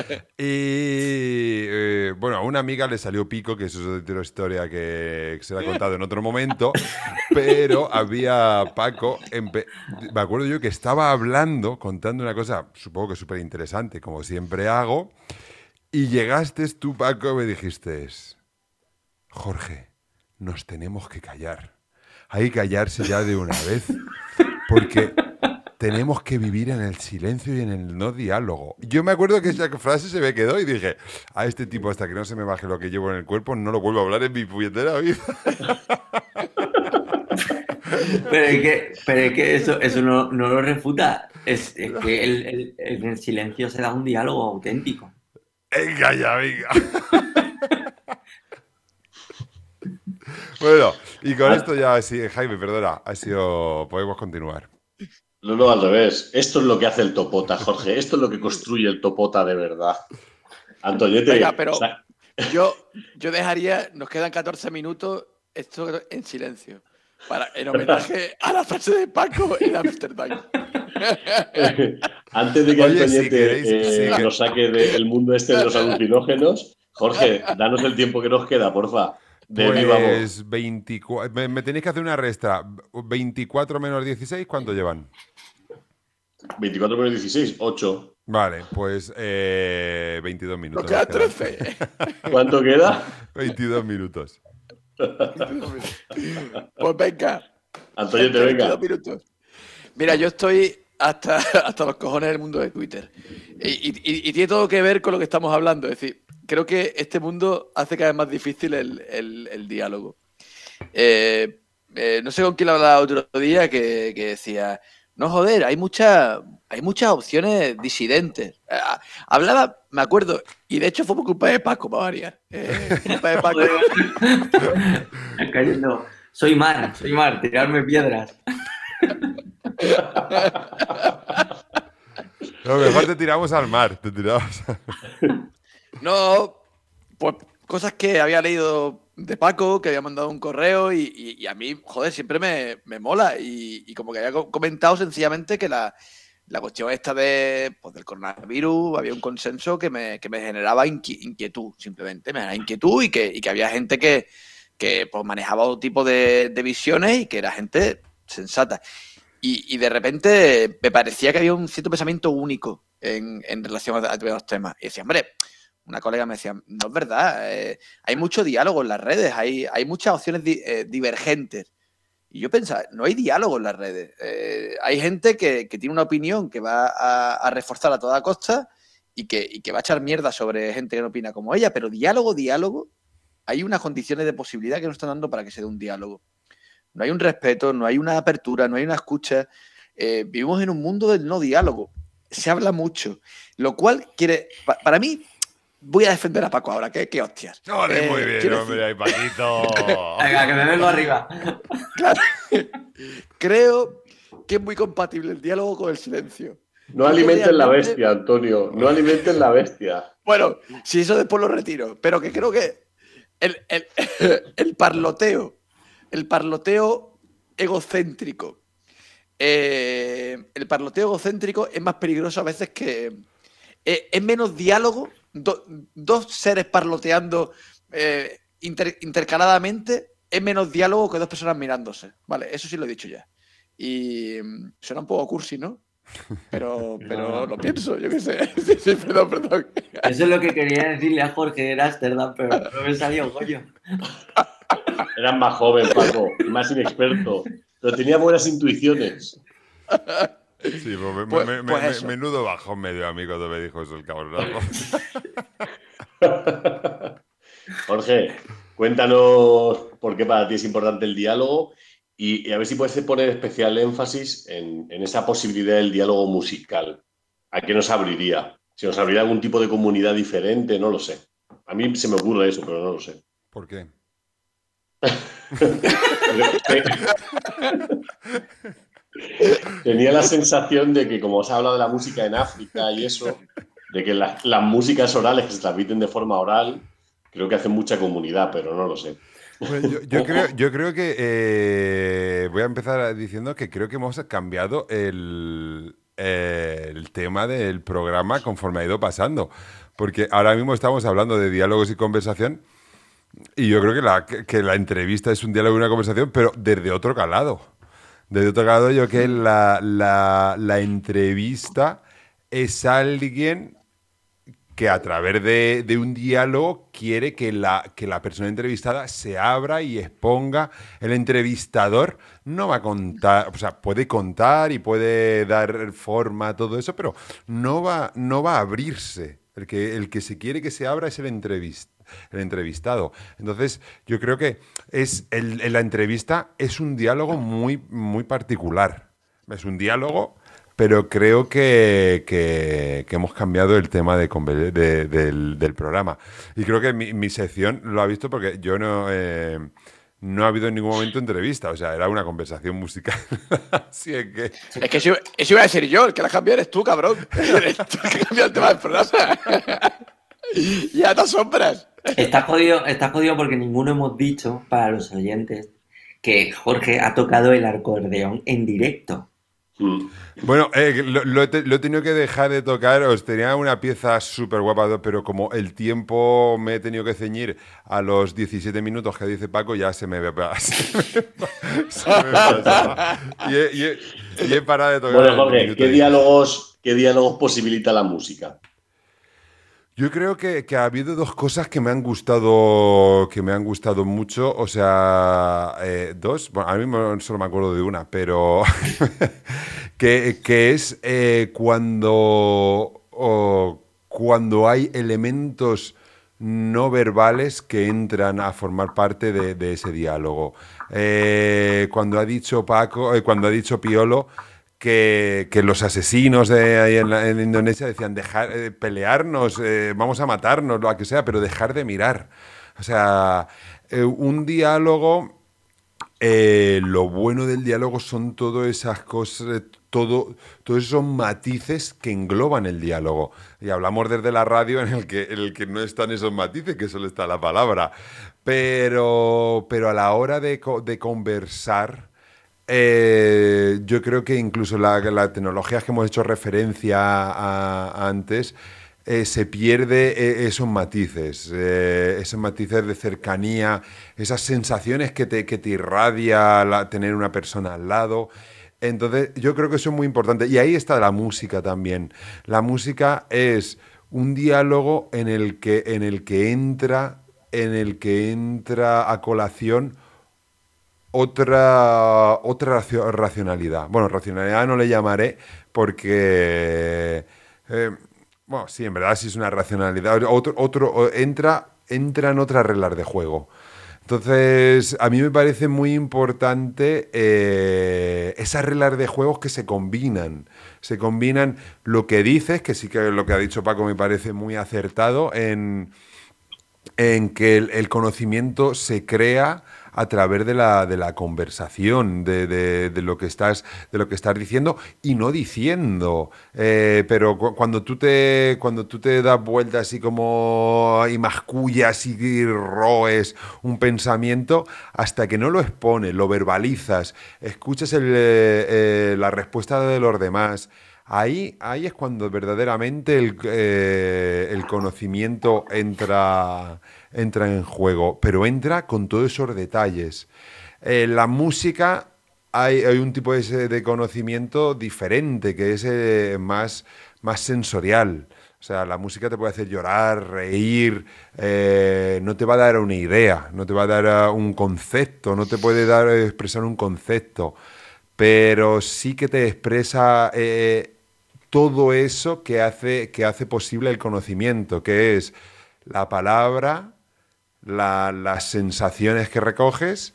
Speaker 7: Y eh, bueno, a una amiga le salió pico, que eso es otra historia que se la he contado en otro momento, pero había Paco, empe- me acuerdo yo que estaba hablando, contando una cosa, supongo que súper interesante, como siempre hago. Y llegaste tú, Paco, y me dijiste, Jorge, nos tenemos que callar. Hay que callarse ya de una vez, porque tenemos que vivir en el silencio y en el no diálogo. Yo me acuerdo que esa frase se me quedó y dije, a este tipo hasta que no se me baje lo que llevo en el cuerpo, no lo vuelvo a hablar en mi puñetera vida.
Speaker 6: Pero es que, pero es que eso, eso no, no lo refuta. Es, es que el- el- en el silencio se da un diálogo auténtico.
Speaker 7: Venga ya, venga. Bueno, y con esto ya, sí, Jaime, perdona, ha sido, podemos continuar.
Speaker 5: No, no, al revés. Esto es lo que hace el topota, Jorge. Esto es lo que construye el topota de verdad. Antoñete,
Speaker 10: Venga, pero
Speaker 5: o sea,
Speaker 10: yo, yo dejaría, nos quedan catorce minutos, esto en silencio, para, en homenaje a la frase de Paco en Ámsterdam.
Speaker 5: antes de que
Speaker 7: Oye,
Speaker 5: Antoñete
Speaker 7: si queréis,
Speaker 5: eh,
Speaker 7: sí que-
Speaker 5: nos saque del mundo este de los alucinógenos, Jorge, danos el tiempo que nos queda, porfa. De viva voz.
Speaker 7: Pues veinticuatro, me, me tenéis que hacer una resta. veinticuatro menos dieciséis, ¿cuánto llevan?
Speaker 5: veinticuatro menos dieciséis, ocho.
Speaker 7: Vale, pues eh, veintidós minutos.
Speaker 10: Nos queda
Speaker 7: nos quedan.
Speaker 10: trece.
Speaker 5: ¿Cuánto queda?
Speaker 7: veintidós minutos.
Speaker 10: Pues venga.
Speaker 5: Antoñete, venga.
Speaker 10: veintidós minutos. Mira, yo estoy hasta, hasta los cojones del mundo de Twitter. Y, y- y- y tiene todo que ver con lo que estamos hablando. Es decir, creo que este mundo hace cada vez más difícil el, el- el diálogo. Eh, eh, no sé con quién hablaba otro día que, que decía, no joder, hay, mucha, hay muchas opciones disidentes. Eh, hablaba, me acuerdo, y de hecho fue por culpa de Paco, para variar. Eh, culpa de Paco.
Speaker 6: Cayendo. Soy Mar, soy Mar, tirarme piedras.
Speaker 7: No, mejor te tiramos al mar. Te tiramos.
Speaker 10: No, pues cosas que había leído de Paco, que había mandado un correo y, y- y a mí, joder, siempre me, me mola. Y, y como que había co- comentado sencillamente que la, la cuestión esta de, pues, del coronavirus, había un consenso que me, que me generaba inqui- inquietud, simplemente. Me generaba inquietud y que, y que había gente que, que pues, manejaba otro tipo de, de visiones y que era gente sensata. Y, y de repente me parecía que había un cierto pensamiento único en, en relación a, a los temas. Y decía, hombre, una colega me decía, no es verdad, eh, hay mucho diálogo en las redes, hay, hay muchas opciones di- eh, divergentes. Y yo pensaba, no hay diálogo en las redes. Eh, hay gente que, que tiene una opinión que va a, a reforzar a toda costa y que, y que va a echar mierda sobre gente que no opina como ella, pero diálogo, diálogo, hay unas condiciones de posibilidad que nos están dando para que se dé un diálogo. No hay un respeto, no hay una apertura, no hay una escucha. Eh, vivimos en un mundo del no diálogo. Se habla mucho, lo cual quiere, pa- para mí, voy a defender a Paco ahora, ¿qué, qué hostias?
Speaker 7: Ole,
Speaker 10: Eh,
Speaker 7: muy bien,
Speaker 10: quiero
Speaker 7: hombre, ahí, Paquito.
Speaker 6: Venga, que me vengo arriba.
Speaker 10: Claro. Creo que es muy compatible el diálogo con el silencio.
Speaker 5: No
Speaker 10: Creo que
Speaker 5: alimenten la
Speaker 10: realmente-
Speaker 5: bestia, Antonio. No alimenten la bestia.
Speaker 10: Bueno, si eso después lo retiro, pero que creo que el, el- el parloteo, el parloteo egocéntrico, eh, el parloteo egocéntrico es más peligroso a veces que eh, es menos diálogo, do- dos seres parloteando eh, inter- intercaladamente, es menos diálogo que dos personas mirándose. Vale, eso sí lo he dicho ya. Y mm, suena un poco cursi, ¿no? Pero, pero lo pienso, yo qué sé. Sí, sí, perdón, perdón.
Speaker 6: Eso es lo que quería decirle a Jorge en Ámsterdam, pero no me salió coño.
Speaker 5: Eras más joven, Paco, y más inexperto, pero tenía buenas intuiciones.
Speaker 7: Sí, pues, me-
Speaker 5: Pues-
Speaker 7: me- me-
Speaker 5: pues
Speaker 7: me-
Speaker 5: eso.
Speaker 7: menudo bajón medio amigo cuando me dijo eso el cabronazo.
Speaker 5: Jorge, cuéntanos por qué para ti es importante el diálogo y, y a ver si puedes poner especial énfasis en, en esa posibilidad del diálogo musical. ¿A qué nos abriría? Si nos abriría algún tipo de comunidad diferente, no lo sé. A mí se me ocurre eso, pero no lo sé.
Speaker 7: ¿Por qué?
Speaker 5: Tenía la sensación de que, como os he hablado de la música en África y eso, de que la- las músicas orales que se transmiten de forma oral, creo que hacen mucha comunidad, pero no lo sé.
Speaker 7: Bueno, yo, yo creo, yo creo que eh, voy a empezar diciendo que creo que hemos cambiado el, eh, el tema del programa conforme ha ido pasando. Porque ahora mismo estamos hablando de diálogos y conversación y yo creo que la, que- que la entrevista es un diálogo y una conversación, pero desde otro calado. Desde otro calado yo creo que la, la, la entrevista es alguien que a través de, de un diálogo quiere que la, que la persona entrevistada se abra y exponga. El entrevistador no va a contar, o sea, puede contar y puede dar forma a todo eso, pero no va, no va a abrirse. El que, el que se quiere que se abra es el, entrevist, el entrevistado. Entonces, yo creo que es el, en la entrevista es un diálogo muy, muy particular. Es un diálogo, pero creo que, que- que hemos cambiado el tema de conve- de- del, del programa. Y creo que mi, mi sección lo ha visto porque yo no, eh, no ha habido en ningún momento entrevista. O sea, era una conversación musical. Así es que...
Speaker 10: Es que eso, eso iba a decir yo, el que la cambió eres tú, cabrón. Eres tú el que cambió el tema del programa. Ya te asombras.
Speaker 6: Está jodido, está jodido porque ninguno hemos dicho, para los oyentes, que Jorge ha tocado el acordeón en directo.
Speaker 7: Bueno, eh, lo, lo he te- lo he tenido que dejar de tocar. Os tenía una pieza súper guapa, pero como el tiempo me he tenido que ceñir a los diecisiete minutos que dice Paco, ya se me ve se me, se me pasa. Y he, y he- y he parado de tocar.
Speaker 5: Bueno,
Speaker 7: el
Speaker 5: Jorge,
Speaker 7: minuto
Speaker 5: ¿qué
Speaker 7: y-
Speaker 5: diálogos, ¿qué diálogos posibilita la música?
Speaker 7: Yo creo que, que ha habido dos cosas que me han gustado, que me han gustado mucho. O sea, eh, dos. Bueno, a mí me- solo me acuerdo de una, pero que, que es eh, cuando, o, cuando hay elementos no verbales que entran a formar parte de, de ese diálogo. Eh, cuando ha dicho Paco, eh, cuando ha dicho Piolo que, que los asesinos de ahí en, la- en Indonesia decían dejar eh, pelearnos, eh, vamos a matarnos, lo que sea, pero dejar de mirar. O sea, eh, un diálogo, eh, lo bueno del diálogo son todas esas cosas, eh, todo, todos esos matices que engloban el diálogo. Y hablamos desde la radio en el que, en el que no están esos matices, que solo está la palabra. Pero, pero a la hora de, co- de conversar, eh, yo creo que incluso la- las tecnologías que hemos hecho referencia a- a antes, eh, se pierde eh, esos matices, eh, esos matices de cercanía, esas sensaciones que te, que te irradia la- tener una persona al lado. Entonces, yo creo que eso es muy importante. Y ahí está la música también. La música es un diálogo en el que, en el que entra, en el que entra a colación otra, otra racio- racionalidad. Bueno, racionalidad no le llamaré porque, eh, bueno, sí, en verdad sí es una racionalidad. Otro, otro, o- entra, entra en otras reglas de juego. Entonces, a mí me parece muy importante eh, esas reglas de juegos que se combinan. Se combinan lo que dices, que sí que lo que ha dicho Paco me parece muy acertado, en, en que el, el conocimiento se crea a través de la, de la conversación, de, de- de lo que estás, de lo que estás diciendo y no diciendo. Eh, pero cu- cuando tú te, cuando tú te das vueltas así como y mascullas y roes un pensamiento, hasta que no lo expones, lo verbalizas, escuchas el, eh, eh, la respuesta de los demás, Ahí, ahí es cuando verdaderamente el, eh, el conocimiento entra, entra en juego, pero entra con todos esos detalles. Eh, la música, hay, hay un tipo de, de conocimiento diferente, que es eh, más, más sensorial. O sea, la música te puede hacer llorar, reír, eh, no te va a dar una idea, no te va a dar uh, un concepto, no te puede dar expresar un concepto, pero sí que te expresa eh, todo eso que hace, que hace posible el conocimiento, que es la palabra, la, las sensaciones que recoges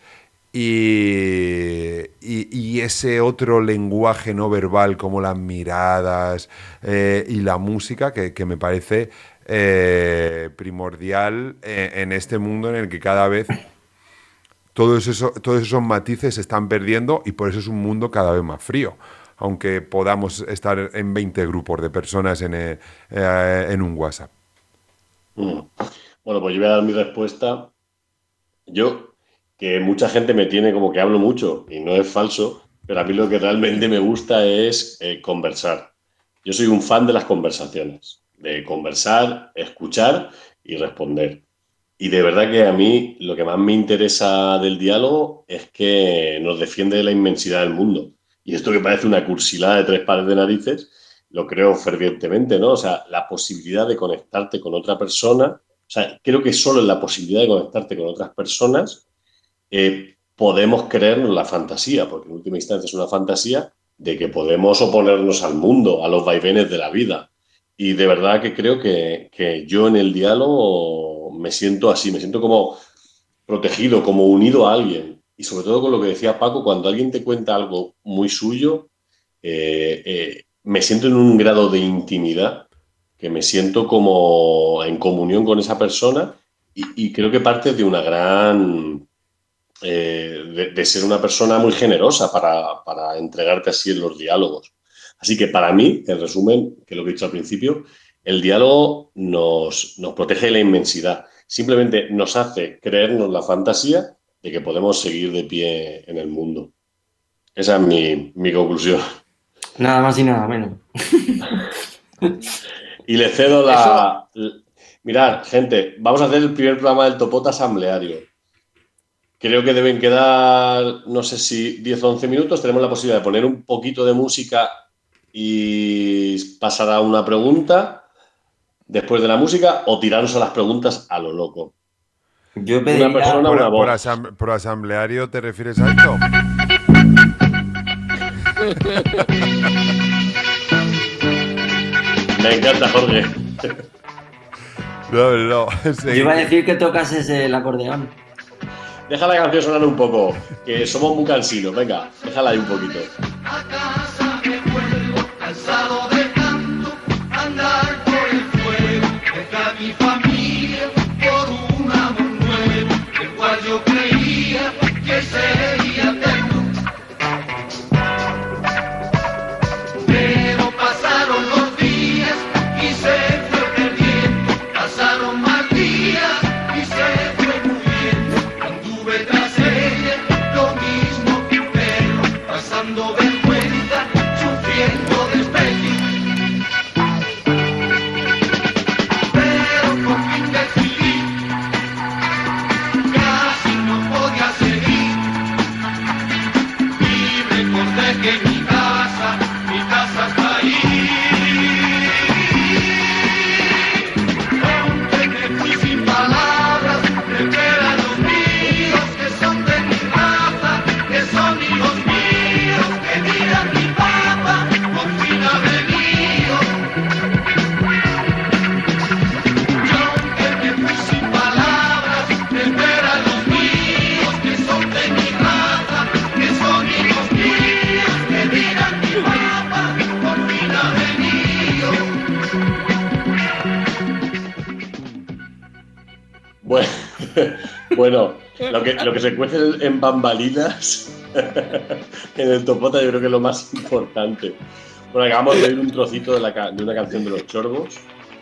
Speaker 7: y, y, y ese otro lenguaje no verbal como las miradas eh, y la música que, que me parece eh, primordial en, en este mundo en el que cada vez todos esos, todos esos matices se están perdiendo y por eso es un mundo cada vez más frío, aunque podamos estar en veinte grupos de personas en, eh, en un WhatsApp.
Speaker 5: Mm. Bueno, pues yo voy a dar mi respuesta. Yo, que mucha gente me tiene como que hablo mucho, y no es falso, pero a mí lo que realmente me gusta es eh, conversar. Yo soy un fan de las conversaciones, de conversar, escuchar y responder. Y de verdad que a mí lo que más me interesa del diálogo es que nos defiende de la inmensidad del mundo. Y esto que parece una cursilada de tres pares de narices, lo creo fervientemente, ¿no? O sea, la posibilidad de conectarte con otra persona, o sea, creo que solo en la posibilidad de conectarte con otras personas eh, podemos creernos la fantasía, porque en última instancia es una fantasía de que podemos oponernos al mundo, a los vaivenes de la vida. Y de verdad que creo que, que yo en el diálogo me siento así, me siento como protegido, como unido a alguien. Y sobre todo con lo que decía Paco, cuando alguien te cuenta algo muy suyo, eh, eh, me siento en un grado de intimidad, que me siento como en comunión con esa persona y, y creo que parte de una gran... Eh, de, de ser una persona muy generosa para, para entregarte así en los diálogos. Así que para mí, en resumen, que lo que he dicho al principio, el diálogo nos, nos protege de la inmensidad. Simplemente nos hace creernos la fantasía de que podemos seguir de pie en el mundo. Esa es mi, mi conclusión.
Speaker 6: Nada más y nada menos.
Speaker 5: Y le cedo la... Eso... Mirad, gente, vamos a hacer el primer programa del Topota asambleario. Creo que deben quedar, no sé si diez o once minutos. Tenemos la posibilidad de poner un poquito de música y pasar a una pregunta después de la música o tirarnos a las preguntas a lo loco.
Speaker 6: Yo pediría...
Speaker 5: Una persona,
Speaker 7: por,
Speaker 5: una voz.
Speaker 7: Por, asam ¿Por asambleario te refieres a esto?
Speaker 5: Me encanta, Jorge.
Speaker 7: No, no. Sí.
Speaker 6: Yo iba a decir que tocas ese, el acordeón.
Speaker 5: Deja la canción sonar un poco, que somos muy cansinos. Venga, déjala ahí un poquito.
Speaker 11: A casa me vuelvo, cansado de tanto andar por el fuego. Dejar mi familia por un amor nuevo, el cual yo creía que sería eterno. Pero pasaron los días y se fue perdiendo. Pasaron más días y se fue muriendo. Anduve tras ella, lo mismo que un perro, pasando vergüenza, sufriendo desprecio. Pero por fin decidí, casi no podía seguir. Y recordé que mi casa, mi casa está ahí. Aunque me fui sin palabras, recuerda los míos que son de mi raza, que son hijos míos, que dirán mi papá, por fin ha venido. Yo aunque me fui sin palabras, recuerda los míos que son de mi raza, que son hijos míos, que dirán mi papá, por fin ha venido.
Speaker 5: Bueno, bueno lo, que, lo que se cuece en bambalinas en el Topota yo creo que es lo más importante. Bueno, acabamos de oír un trocito de, la, de una canción de Los Chorbos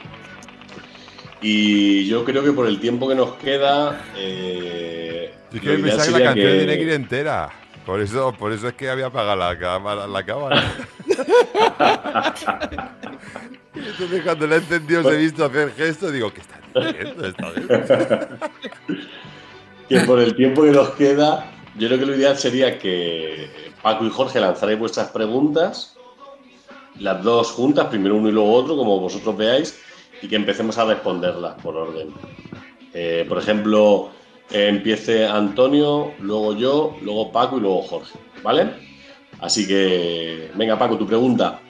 Speaker 5: y yo creo que por el tiempo que nos queda... Eh,
Speaker 7: Yo quiero pensar que la canción tiene que ir entera. Por eso, por eso es que había apagado la cámara. La cámara. Y entonces cuando la he encendido os he visto hacer gesto, digo, ¿qué está diciendo esta vez?
Speaker 5: Que por el tiempo que nos queda, yo creo que lo ideal sería que Paco y Jorge lanzarais vuestras preguntas, las dos juntas, primero uno y luego otro, como vosotros veáis, y que empecemos a responderlas por orden. Eh, por ejemplo, eh, empiece Antonio, luego yo, luego Paco y luego Jorge, ¿vale? Así que, venga Paco, tu pregunta.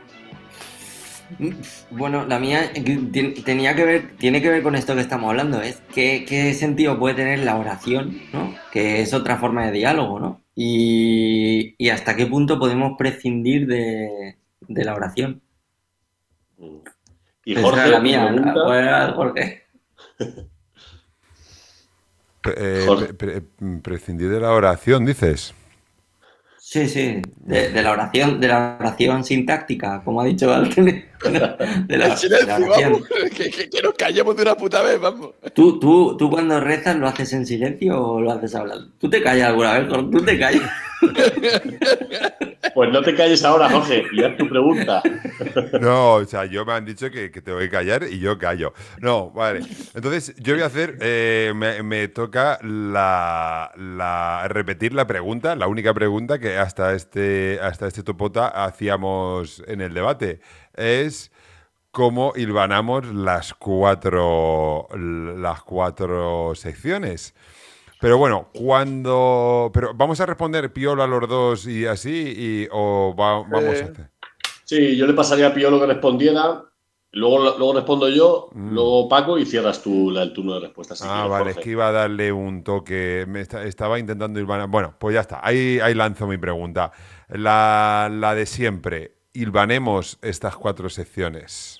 Speaker 6: Bueno, la mía ti- tenía que ver, tiene que ver con esto que estamos hablando, es qué, qué sentido puede tener la oración, ¿no? Que es otra forma de diálogo, ¿no? Y, y hasta qué punto podemos prescindir de, de la oración.
Speaker 5: Y
Speaker 6: Esa
Speaker 5: Jorge,
Speaker 6: era la
Speaker 5: tu
Speaker 6: mía,
Speaker 5: pregunta.
Speaker 6: ¿cuál era Jorge?
Speaker 7: Eh,
Speaker 5: Jorge.
Speaker 7: pre- pre- prescindir de la oración, dices.
Speaker 6: Sí, sí, de, de la oración, de la oración sintáctica, como ha dicho Altene. De la, de la
Speaker 10: El silencio,
Speaker 6: oración.
Speaker 10: vamos. Que, que- que nos callemos de una puta vez, vamos.
Speaker 6: ¿Tú, tú, ¿Tú cuando rezas lo haces en silencio o lo haces hablando? ¿Tú te callas alguna vez, Jorge? ¿Tú te callas?
Speaker 5: Pues no te calles ahora, Jorge, y haz tu pregunta.
Speaker 7: No, o sea, yo me han dicho que, que tengo que callar y yo callo. No, vale. Entonces, yo voy a hacer, eh, me, me toca la, la- repetir la pregunta, la única pregunta que hasta este, hasta este topota hacíamos en el debate. Es cómo hilvanamos las cuatro, las cuatro secciones. Pero bueno, cuando... Pero ¿vamos a responder Piolo a los dos y así? Y, ¿O va- vamos
Speaker 5: Eh,
Speaker 7: a hacer...?
Speaker 5: Sí, yo le pasaría a Piolo que respondiera, luego, luego respondo yo,
Speaker 7: Mm.
Speaker 5: luego Paco y cierras tú la- el turno de respuestas. Si
Speaker 7: Ah,
Speaker 5: quieres,
Speaker 7: vale, es
Speaker 5: Jorge.
Speaker 7: que iba a darle un toque. Me esta- estaba intentando ir. Bueno, pues ya está. Ahí, ahí lanzo mi pregunta. La, la de siempre. Hilvanemos estas cuatro secciones.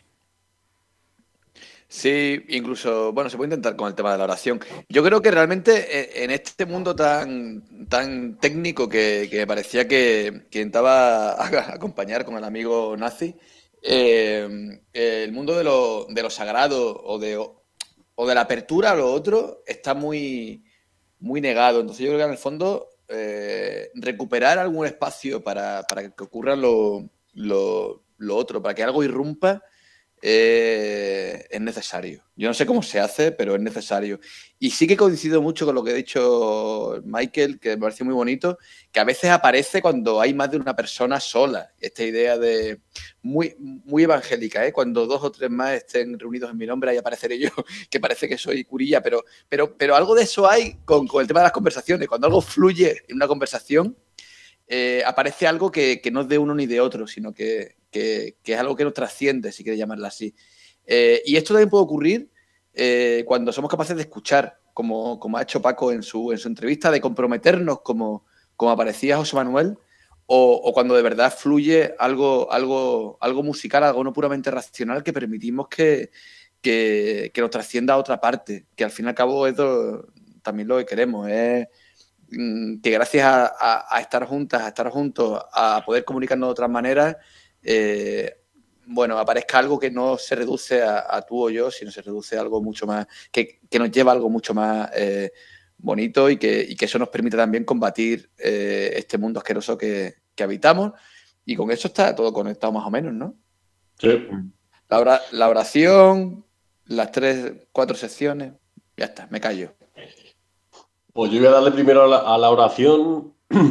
Speaker 10: Sí, incluso, bueno, se puede intentar con el tema de la oración. Yo creo que realmente eh, en este mundo tan, tan técnico que, que parecía que, que intentaba a- acompañar con el amigo nazi, eh, el mundo de lo, de lo sagrado o de, o de la apertura a lo otro está muy, muy negado. Entonces yo creo que en el fondo eh, recuperar algún espacio para, para que ocurra lo, lo, lo otro, para que algo irrumpa, eh, es necesario. Yo no sé cómo se hace, pero es necesario. Y sí que coincido mucho con lo que ha dicho Michael, que me pareció muy bonito, que a veces aparece cuando hay más de una persona sola. Esta idea de muy, muy evangélica, ¿eh? Cuando dos o tres más estén reunidos en mi nombre, ahí apareceré yo, que parece que soy curilla, pero, pero, pero algo de eso hay con, con el tema de las conversaciones. Cuando algo fluye en una conversación, eh, aparece algo que, que no es de uno ni de otro, sino que, que, que es algo que nos trasciende, si quieres llamarla así. Eh, y esto también puede ocurrir eh, cuando somos capaces de escuchar, como, como ha hecho Paco en su, en su entrevista, de comprometernos, como, como aparecía José Manuel, o, o cuando de verdad fluye algo, algo, algo musical, algo no puramente racional, que permitimos que, que, que nos trascienda a otra parte, que al fin y al cabo es lo- también lo que queremos, es mm, que gracias a, a- a estar juntas, a estar juntos, a poder comunicarnos de otras maneras, eh, bueno, aparezca algo que no se reduce a, a tú o yo, sino se reduce a algo mucho más, que, que nos lleva a algo mucho más eh, bonito y que, y que eso nos permite también combatir eh, este mundo asqueroso que, que habitamos. Y con eso está todo conectado más o menos, ¿no?
Speaker 5: Sí.
Speaker 10: La, ora- la oración, las tres, cuatro secciones, ya está, me callo.
Speaker 5: Pues yo voy a darle primero a la, a la oración.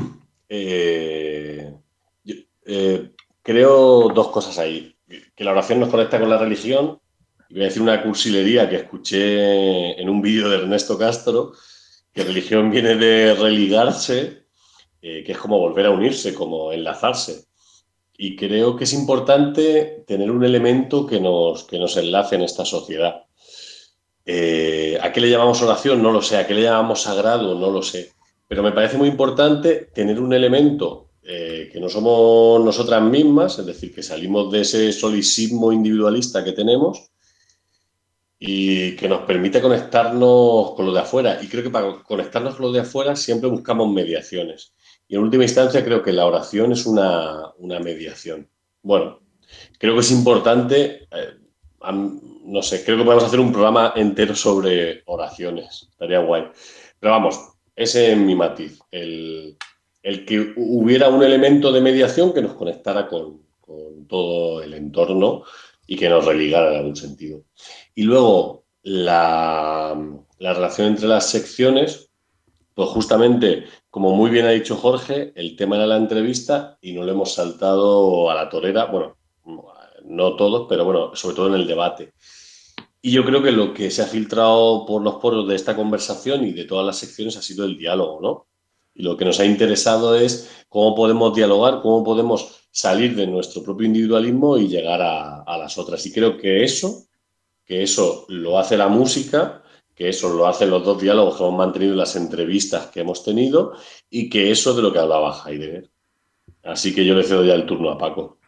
Speaker 5: Eh, yo, eh, creo dos cosas ahí. Que la oración nos conecta con la religión. Y voy a decir una cursilería que escuché en un vídeo de Ernesto Castro, que religión viene de religarse, eh, que es como volver a unirse, como enlazarse. Y creo que es importante tener un elemento que nos, que nos enlace en esta sociedad. Eh, ¿A qué le llamamos oración? No lo sé. ¿A qué le llamamos sagrado? No lo sé. Pero me parece muy importante tener un elemento eh, que no somos nosotras mismas, es decir, que salimos de ese solicismo individualista que tenemos y que nos permite conectarnos con lo de afuera. Y creo que para conectarnos con lo de afuera siempre buscamos mediaciones. Y en última instancia creo que la oración es una, una mediación. Bueno, creo que es importante... Eh, no sé, creo que podemos hacer un programa entero sobre oraciones. Estaría guay. Pero vamos, ese es mi matiz. El, el que hubiera un elemento de mediación que nos conectara con, con todo el entorno y que nos religara en algún sentido. Y luego la, la relación entre las secciones, pues justamente, como muy bien ha dicho Jorge, el tema era la entrevista y no lo hemos saltado a la torera, bueno, no todos, pero bueno, sobre todo en el debate. Y yo creo que lo que se ha filtrado por los poros de esta conversación y de todas las secciones ha sido el diálogo, ¿no? Y lo que nos ha interesado es cómo podemos dialogar, cómo podemos salir de nuestro propio individualismo y llegar a, a las otras. Y creo que eso, que eso lo hace la música, que eso lo hacen los dos diálogos que hemos mantenido en las entrevistas que hemos tenido y que eso de lo que hablaba Heidegger. Así que yo le cedo ya el turno a Paco.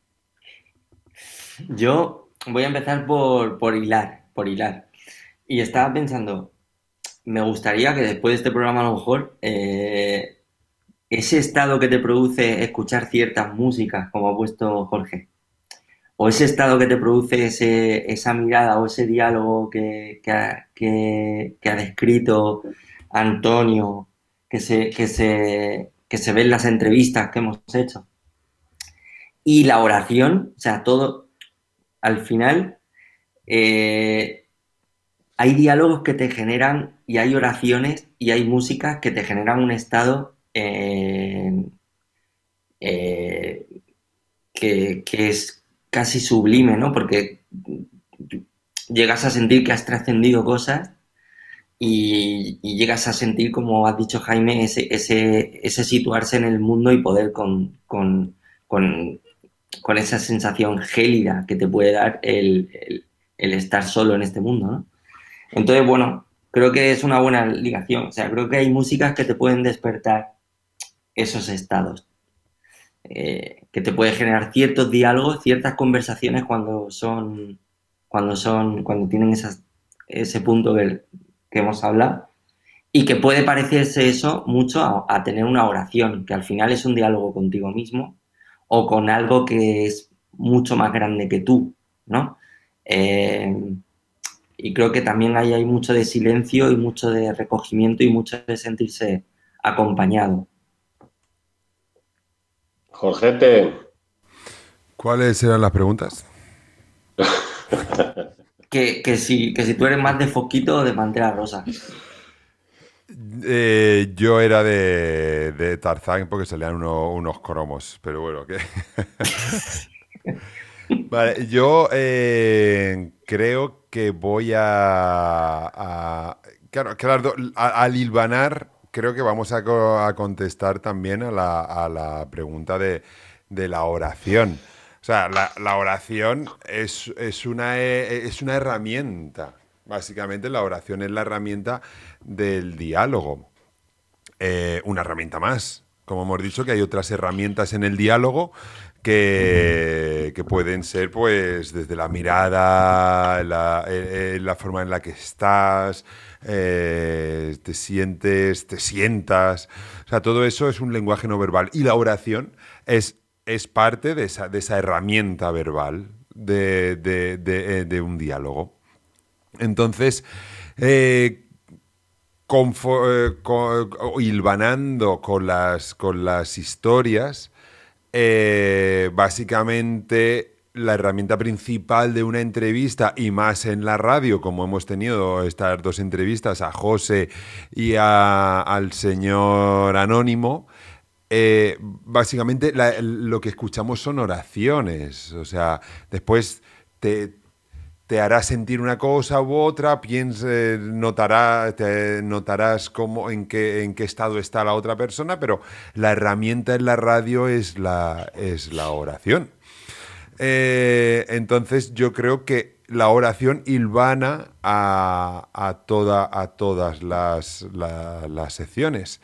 Speaker 6: Yo voy a empezar por, por hilar, por hilar. Y estaba pensando, me gustaría que después de este programa a lo mejor eh, ese estado que te produce escuchar ciertas músicas, como ha puesto Jorge, o ese estado que te produce ese, esa mirada o ese diálogo que, que, ha, que, que ha descrito Antonio, que se, que, se, que se ve en las entrevistas que hemos hecho, y la oración, o sea, todo, al final, eh, hay diálogos que te generan y hay oraciones y hay músicas que te generan un estado eh, eh, que, que es casi sublime, ¿no? Porque llegas a sentir que has trascendido cosas y, y llegas a sentir, como has dicho Jaime, ese, ese, ese situarse en el mundo y poder con, con, con, con esa sensación gélida que te puede dar el, el, el estar solo en este mundo, ¿no? Entonces, bueno, creo que es una buena ligación. O sea, creo que hay músicas que te pueden despertar esos estados. Eh, que te puede generar ciertos diálogos, ciertas conversaciones cuando son, cuando son, cuando tienen esas, ese punto que, que hemos hablado, y que puede parecerse eso mucho a, a tener una oración, que al final es un diálogo contigo mismo o con algo que es mucho más grande que tú, ¿no? Eh, y creo que también ahí hay mucho de silencio y mucho de recogimiento y mucho de sentirse acompañado.
Speaker 5: Jorgete.
Speaker 7: ¿Cuáles eran las preguntas?
Speaker 6: que, que, si, que si tú eres más de Foquito o de Pantera Rosa.
Speaker 7: Eh, yo era de, de Tarzán porque salían uno, unos cromos, pero bueno, que... Vale, yo eh, creo que voy a... a claro, claro, a- al hilvanar, creo que vamos a, co- a contestar también a la, a la pregunta de, de la oración. O sea, la, la oración es, es, una, eh, es una herramienta. Básicamente la oración es la herramienta del diálogo. Eh, una herramienta más. Como hemos dicho, que hay otras herramientas en el diálogo que, que pueden ser, pues, desde la mirada, la, eh, eh, la forma en la que estás, eh, te sientes, te sientas. O sea, todo eso es un lenguaje no verbal. Y la oración es, es parte de esa, de esa herramienta verbal de, de, de, eh, de un diálogo. Entonces, eh, confo- eh, co- hilvanando con las, con las historias, eh, básicamente la herramienta principal de una entrevista, y más en la radio, como hemos tenido estas dos entrevistas a José y a- al señor Anónimo, eh, básicamente la- lo que escuchamos son oraciones. O sea, después te, te hará sentir una cosa u otra, piensa, notará, te notarás cómo, en qué, en qué estado está la otra persona, pero la herramienta en la radio es la, es la oración. Eh, entonces yo creo que la oración hilvana a, a, toda, a todas las, la- las secciones.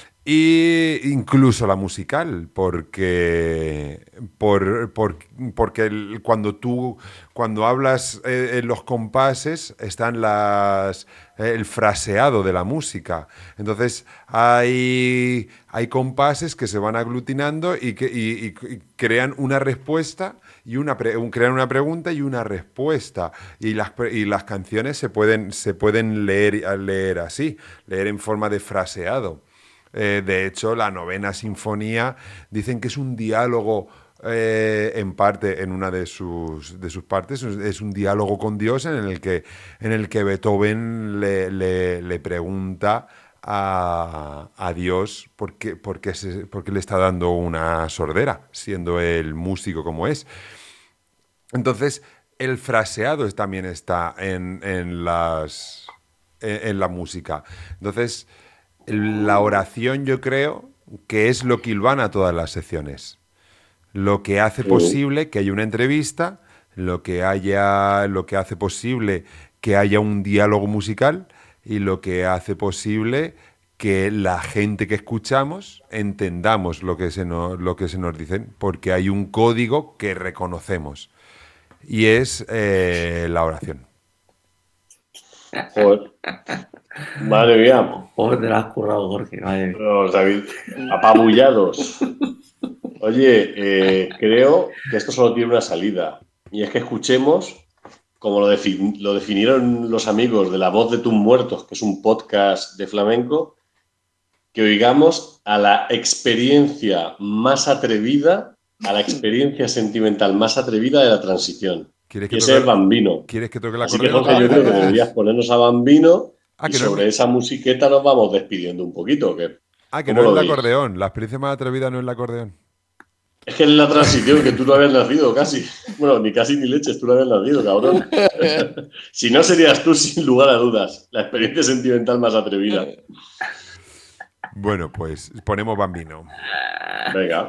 Speaker 7: Y incluso la musical, porque, por, por- porque el- cuando tú cuando hablas eh, en los compases están las, eh, el fraseado de la música. Entonces hay, hay compases que se van aglutinando y, que, y- y- y crean una respuesta y una pre- un- crean una pregunta y una respuesta. Y las, pre- y las canciones se pueden, se pueden leer, leer así, leer en forma de fraseado. Eh, de hecho, la novena sinfonía dicen que es un diálogo, eh, en parte, en una de sus, de sus partes, es un diálogo con Dios en el que, en el que Beethoven le, le, le pregunta a, a Dios por qué, por, qué se, por qué le está dando una sordera, siendo el músico como es. Entonces, el fraseado también está en, en, las, en, en la música. Entonces, la oración yo creo que es lo que hilvana todas las secciones. Lo que hace posible que haya una entrevista, lo que, haya, lo que hace posible que haya un diálogo musical y lo que hace posible que la gente que escuchamos entendamos lo que se nos, lo que se nos dicen, porque hay un código que reconocemos. Y es eh, la oración.
Speaker 5: Joder. Madre mía.
Speaker 6: Joder, te la has currado, Jorge. Madre mía.
Speaker 5: Los David, apabullados. Oye, eh, creo que esto solo tiene una salida. Y es que escuchemos, como lo, defin- lo definieron los amigos de La Voz de tus Muertos, que es un podcast de flamenco, que oigamos a la experiencia más atrevida, a la experiencia sentimental más atrevida de la transición.
Speaker 7: ¿Quieres
Speaker 5: que
Speaker 7: que
Speaker 5: ese
Speaker 7: toque,
Speaker 5: es Bambino.
Speaker 7: ¿Quieres que toque el
Speaker 5: Así que,
Speaker 7: acordeón?
Speaker 5: Jorge, yo creo que deberías ponernos a Bambino
Speaker 7: Ah,
Speaker 5: y
Speaker 7: que no
Speaker 5: sobre
Speaker 7: es-
Speaker 5: esa musiqueta nos vamos despidiendo un poquito. ¿O qué?
Speaker 7: Ah, que
Speaker 5: ¿Cómo
Speaker 7: no es
Speaker 5: lo
Speaker 7: el
Speaker 5: veis?
Speaker 7: acordeón. La experiencia más atrevida no es el acordeón.
Speaker 5: Es que es la transición, que tú no habías nacido casi. Bueno, ni casi ni leches, tú no habías nacido, cabrón. Si no, serías tú, sin lugar a dudas, la experiencia sentimental más atrevida.
Speaker 7: Bueno, pues ponemos Bambino.
Speaker 5: Venga.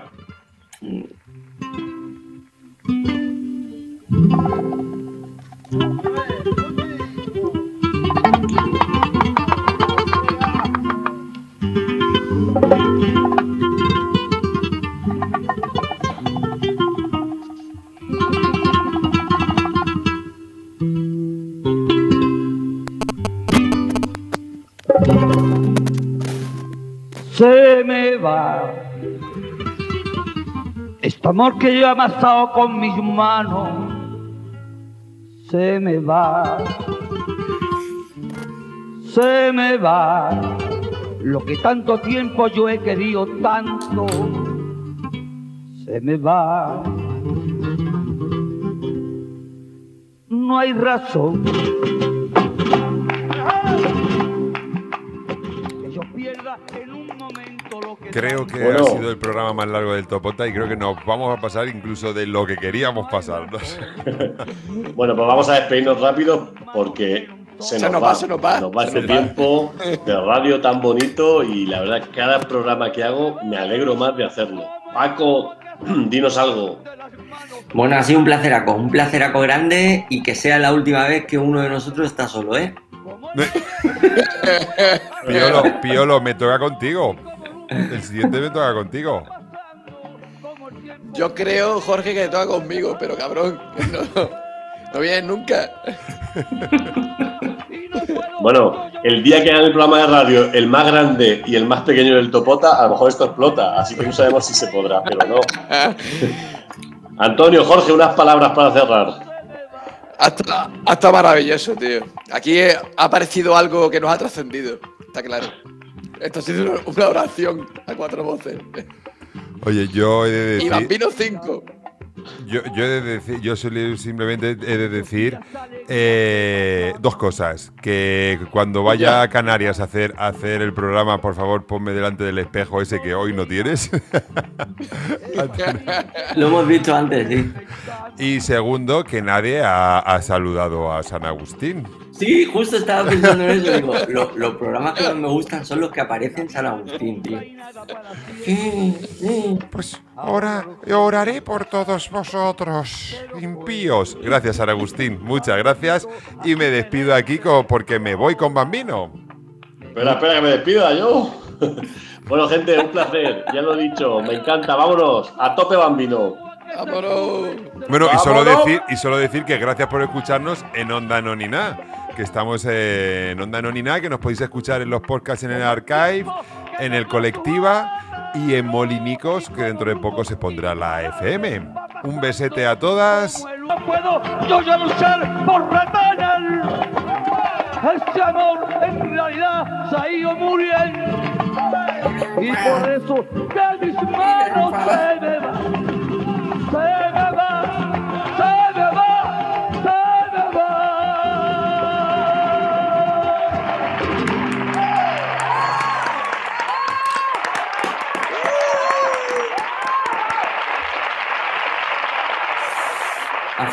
Speaker 17: Se me va este amor que yo he amasado con mis manos, se me va, se me va lo que tanto tiempo yo he querido tanto, se me va. No hay razón que yo pierda en un momento lo que
Speaker 7: Creo que
Speaker 5: Bueno.
Speaker 7: ha sido el programa más largo del Topota y creo que nos vamos a pasar incluso de lo que queríamos pasar. No sé.
Speaker 5: Bueno, pues vamos a despedirnos rápido porque se, nos, va,
Speaker 10: se nos va,
Speaker 5: nos va
Speaker 10: se
Speaker 5: este
Speaker 10: nos va.
Speaker 5: tiempo de radio tan bonito y la verdad, cada programa que hago me alegro más de hacerlo. Paco, dinos algo.
Speaker 6: Bueno, ha sido un placeraco, un placeraco grande y que sea la última vez que uno de nosotros está solo, ¿eh?
Speaker 7: Piolo, Piolo, me toca contigo. El siguiente me toca contigo.
Speaker 10: Yo creo, Jorge, que te toca conmigo, pero cabrón, no, no vienes nunca.
Speaker 5: Bueno, el día que hagan el programa de radio el más grande y el más pequeño del Topota, a lo mejor esto explota, así que no sabemos si se podrá, pero no. Antonio, Jorge, unas palabras para cerrar.
Speaker 10: Hasta, hasta maravilloso, tío. Aquí ha aparecido algo que nos ha trascendido, está claro. Esto ha sido una- una oración a cuatro voces.
Speaker 7: Oye, yo he de
Speaker 10: Y
Speaker 7: decir.
Speaker 10: Bambino cinco.
Speaker 7: Yo, yo he de decir, yo solo simplemente he de decir eh, dos cosas. Que cuando vaya a Canarias a hacer, a hacer el programa, por favor, ponme delante del espejo ese que hoy no tienes.
Speaker 6: Lo hemos dicho antes, sí.
Speaker 7: Y segundo, que nadie ha, ha saludado a San Agustín.
Speaker 6: Sí, justo estaba pensando en eso. Digo, lo- los programas que más me gustan son los que aparecen en San Agustín, tío.
Speaker 7: Pues ora, oraré por todos vosotros, impíos. Gracias, San Agustín. Muchas gracias. Y me despido aquí co- porque me voy con Bambino.
Speaker 5: Espera, espera, que me despida yo. Bueno, gente, un placer. Ya lo he dicho, me encanta. Vámonos. A tope, Bambino.
Speaker 10: Vámonos.
Speaker 7: Bueno, y solo,
Speaker 5: ¡Vámonos!
Speaker 7: decir, y solo decir que gracias por escucharnos en Onda Nonina, que estamos en Onda Nonina, que nos podéis escuchar en los podcasts en el Archive, en el Colectiva y en Molinicos, que dentro de poco se pondrá la F M. Un besete a todas.
Speaker 17: no puedo yo ya luchar por retener este amor en realidad se ha ido muriendo. y por eso de mis manos se me va.